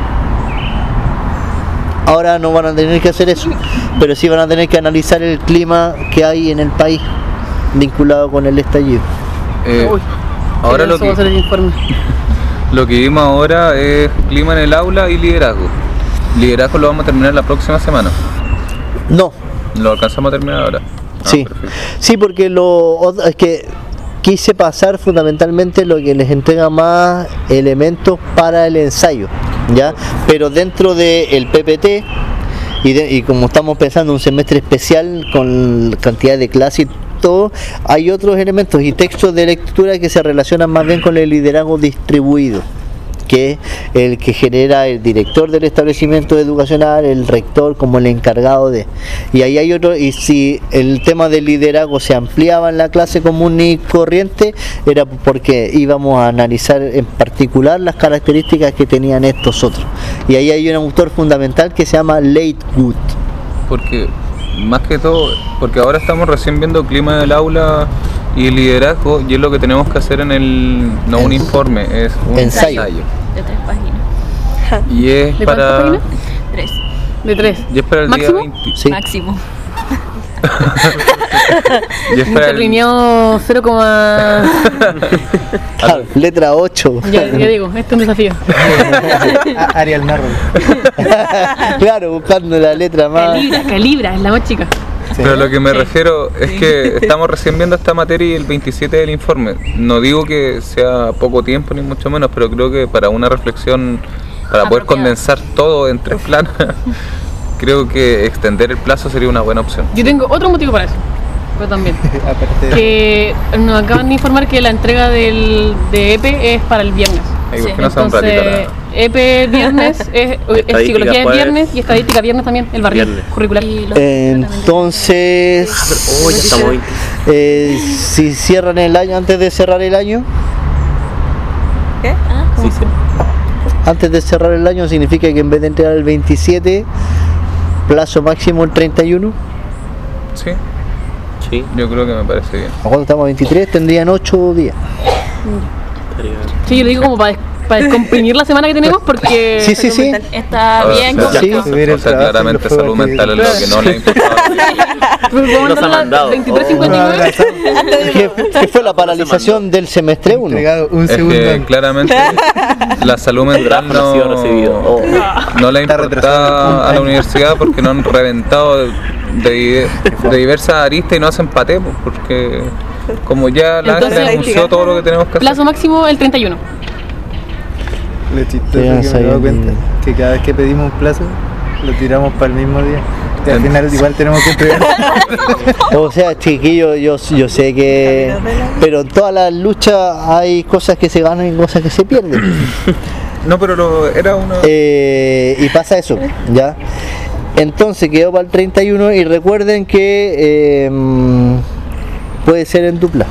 Ahora no van a tener que hacer eso, pero sí van a tener que analizar el clima que hay en el país vinculado con el estallido. Ahora lo que vimos ahora es clima en el aula y liderazgo. Liderazgo lo vamos a terminar la próxima semana. No. ¿Lo alcanzamos a terminar ahora? Sí, sí, porque es que quise pasar fundamentalmente lo que les entrega más elementos para el ensayo, ¿ya? Pero dentro del PPT, y como estamos pensando un semestre especial con cantidad de clases y todo, hay otros elementos y textos de lectura que se relacionan más bien con el liderazgo distribuido, que es el que genera el director del establecimiento educacional, el rector como el encargado de. Y ahí hay otro, y si el tema del liderazgo se ampliaba en la clase común y corriente, era porque íbamos a analizar en particular las características que tenían estos otros. Y ahí hay un autor fundamental que se llama Lightwood. Porque, más que todo, porque ahora estamos recién viendo clima del aula y liderazgo, y es lo que tenemos que hacer un informe, es un ensayo. De 3 páginas. Y es ¿De para... cuántas páginas? 3. ¿De 3? Y es para el ¿Máximo? día 20. Sí. Máximo. Y es para el... Interlineado 0, Claro, letra 8. ya digo, esto es un desafío. Arial Narro. Claro, buscando la letra más. Calibra, es la más chica. Pero lo que me refiero es que estamos recién viendo esta materia y el 27 del informe. No digo que sea poco tiempo ni mucho menos, pero creo que para una reflexión, para poder condensar todo en 3 planas, creo que extender el plazo sería una buena opción. Yo tengo otro motivo para eso, pero también. Que nos acaban de informar que la entrega de EPE es para el viernes. Ahí, ¿por qué no se da un ratito Entonces, EPE viernes es psicología es viernes y estadística viernes también, el barrio curricular. Entonces, Ya estamos 20. si cierran el año, antes de cerrar el año, ¿Qué? Sí, sí. antes de cerrar el año significa que en vez de entregar el 27, plazo máximo el 31. Sí, Sí, yo creo que me parece bien. ¿A cuándo estamos? 23, tendrían 8 días. estaría- Sí, yo lo digo como para para comprimir la semana que tenemos porque Sí, sí, sí. Está bien Sí. complicado. O sea, claramente salud mental es lo que no le ha importado. Vamos Nos ha a mandado. 23:59. ¿Qué fue la paralización del semestre 1? Entregado un Es segundo. que claramente la salud mental No ha sido recibido. Oh. no le ha Está importado retrasado. a la universidad porque no han reventado de diversas aristas y no hacen paté, pues, porque como ya la Entonces, Ángela anunció todo lo que tenemos que hacer. Plazo máximo el 31. Lo chistoso Sí, que me he sabía dado que- cuenta que cada vez que pedimos un plazo lo tiramos para el mismo día. Y al final igual tenemos que entregar. O sea, chiquillo, yo sé que... Pero en todas las luchas hay cosas que se ganan y cosas que se pierden. No, pero era una... Y pasa eso, ¿ya? Entonces quedó para el 31 y recuerden que puede ser en dupla.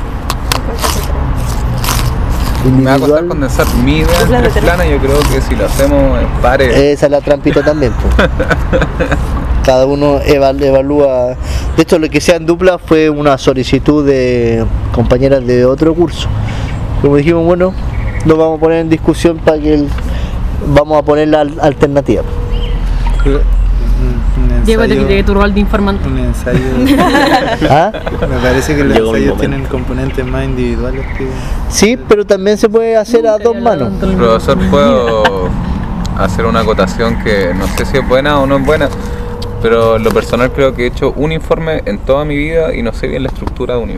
Me va a costar Individual, condensar mi idea en tres planas. Yo creo que si lo hacemos en pares, esa es la trampita también, pues. Cada uno evalúa. De hecho, lo que sea en dupla fue una solicitud de compañeras de otro curso. Como dijimos, bueno, lo vamos a poner en discusión para que vamos a poner la alternativa. Un Llévate que ensayo- llegue tu rol de informante. Un ensayo. ¿Ah? Me parece que los Llegó mi ensayos momento. tienen componentes más individuales que. Sí, pero también se puede hacer a dos manos. profesor, puedo hacer una acotación que no sé si es buena o no es buena, pero en lo personal creo que he hecho un informe en toda mi vida y no sé bien la estructura de un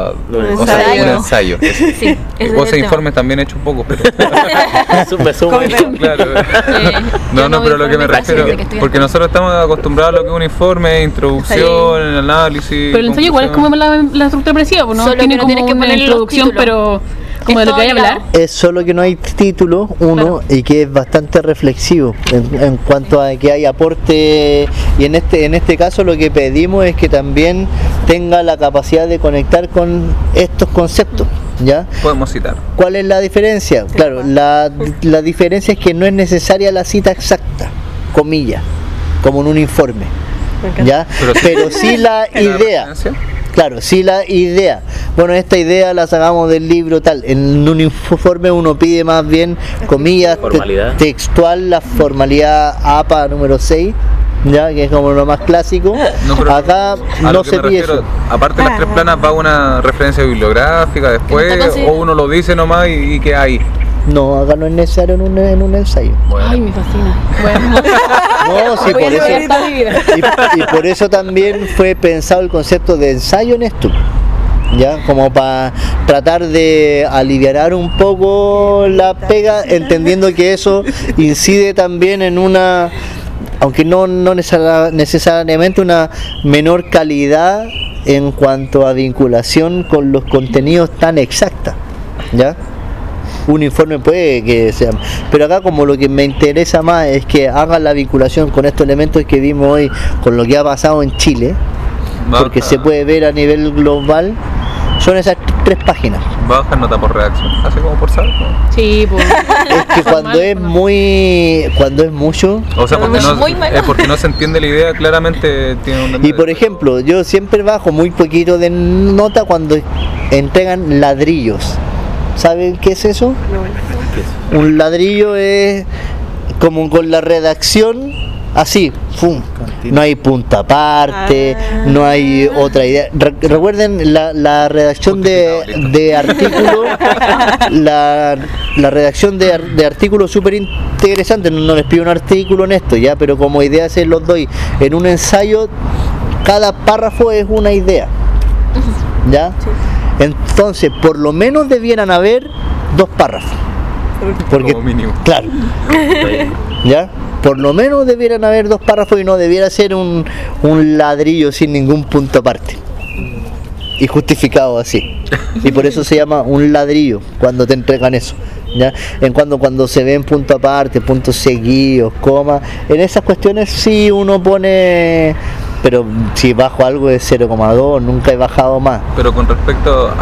o sea, ensayo. un ensayo. Sí, ese es Vos el tema. informes también he hecho un poco, pero Me sumo. claro. yo No, pero lo que me informe casi refiero, desde que estoy porque nosotros estamos acostumbrados a lo que es un informe, introducción, análisis. Pero el ensayo igual es como la estructura parecida, pues, ¿no? Solo que Tiene no como tienes que una ponerle los introducción, títulos. pero como de Es lo que hay que todo hablar. ligado. Es solo que no hay título, uno, y que es bastante reflexivo en cuanto a que hay aporte, y en este caso lo que pedimos es que también tenga la capacidad de conectar con estos conceptos, ¿ya? Podemos citar. ¿Cuál es la diferencia? Claro, la diferencia es que no es necesaria la cita exacta, comillas, como en un informe, ¿ya? Pero sí la idea. referencia? Claro, sí la idea. Bueno, esta idea la sacamos del libro tal. En un informe uno pide más bien, comillas, Formalidad. textual, la formalidad APA número 6, ya que es como lo más clásico. No, pero Acá a no lo que se me pide refiero, eso. aparte de las tres planas va una referencia bibliográfica después, Que no está o considerado. uno lo dice nomás y queda ahí. No, acá no es necesario en un ensayo. Bueno. Ay, me fascina. Bueno, No, sí, por eso. está mi vida. Y por eso también fue pensado el concepto de ensayo en esto, ya como para tratar de aliviar un poco la pega, entendiendo que eso incide también en una, aunque no necesariamente una menor calidad en cuanto a vinculación con los contenidos tan exacta, ¿ya? Un informe puede que sea, pero acá como lo que me interesa más es que hagan la vinculación con estos elementos que vimos hoy, con lo que ha pasado en Chile, porque se puede ver a nivel global, son esas tres páginas. Baja nota por reacción, así como por saber, ¿no? Sí, pues. Es que cuando es mucho, O sea, porque Es no, muy malo. porque no se entiende la idea, claramente tiene un... y por ejemplo, yo siempre bajo muy poquito de nota cuando entregan ladrillos. ¿Saben qué es eso? Un ladrillo es como con la redacción así, ¡fum! No hay punto aparte, no hay otra idea. Recuerden la redacción de artículo, la redacción de artículo súper interesante. No les pido un artículo en esto, ya, pero como idea se los doy. En un ensayo, cada párrafo es una idea, ¿ya? Entonces, por lo menos debieran haber 2 párrafos. Porque, Como mínimo. claro, ¿ya? Por lo menos debieran haber 2 párrafos y no debiera ser un ladrillo sin ningún punto aparte. Y justificado así. Y por eso se llama un ladrillo cuando te entregan eso, ¿ya? Cuando se ven punto aparte, puntos seguidos, comas, en esas cuestiones sí uno pone, pero si bajo algo es 0,2, nunca he bajado más. Pero con respecto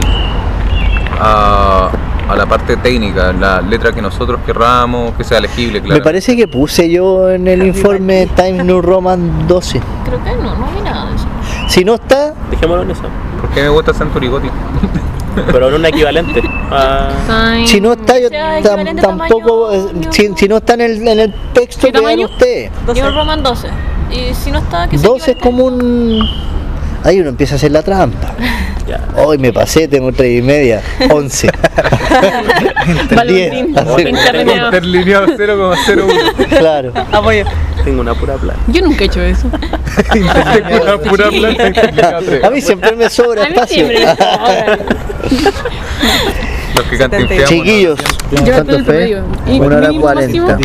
a la parte técnica, la letra que nosotros querramos, que sea legible, claro. Me parece que puse yo en el informe Times New Roman 12. Creo que no vi nada de eso. Si no está, Dejémoslo en eso. ¿Por qué me gusta Century Gothic? Pero no un equivalente. Si no está, yo sea equivalente tampoco. tamaño- Si no está en el texto, ¿Qué vean tamaño? ustedes. Yo el Roman 12. Y si no está, que sea 12 es equivalente. como un. Ahí uno empieza a hacer la trampa. Ya. Hoy me pasé, tengo 3,5, 11. Valentín, 10, así. interlineado. Interlineado 0,01. Claro. Apoyo. Tengo una pura plana. Yo nunca he hecho eso. Una pura planta interlineado 3. A mí siempre me sobra A mí espacio. siempre me sobra. Los que cantinfeamos. Chiquillos, Yo ¿cuánto el fue? promedio. Y 1 hora mínimo 40. máximo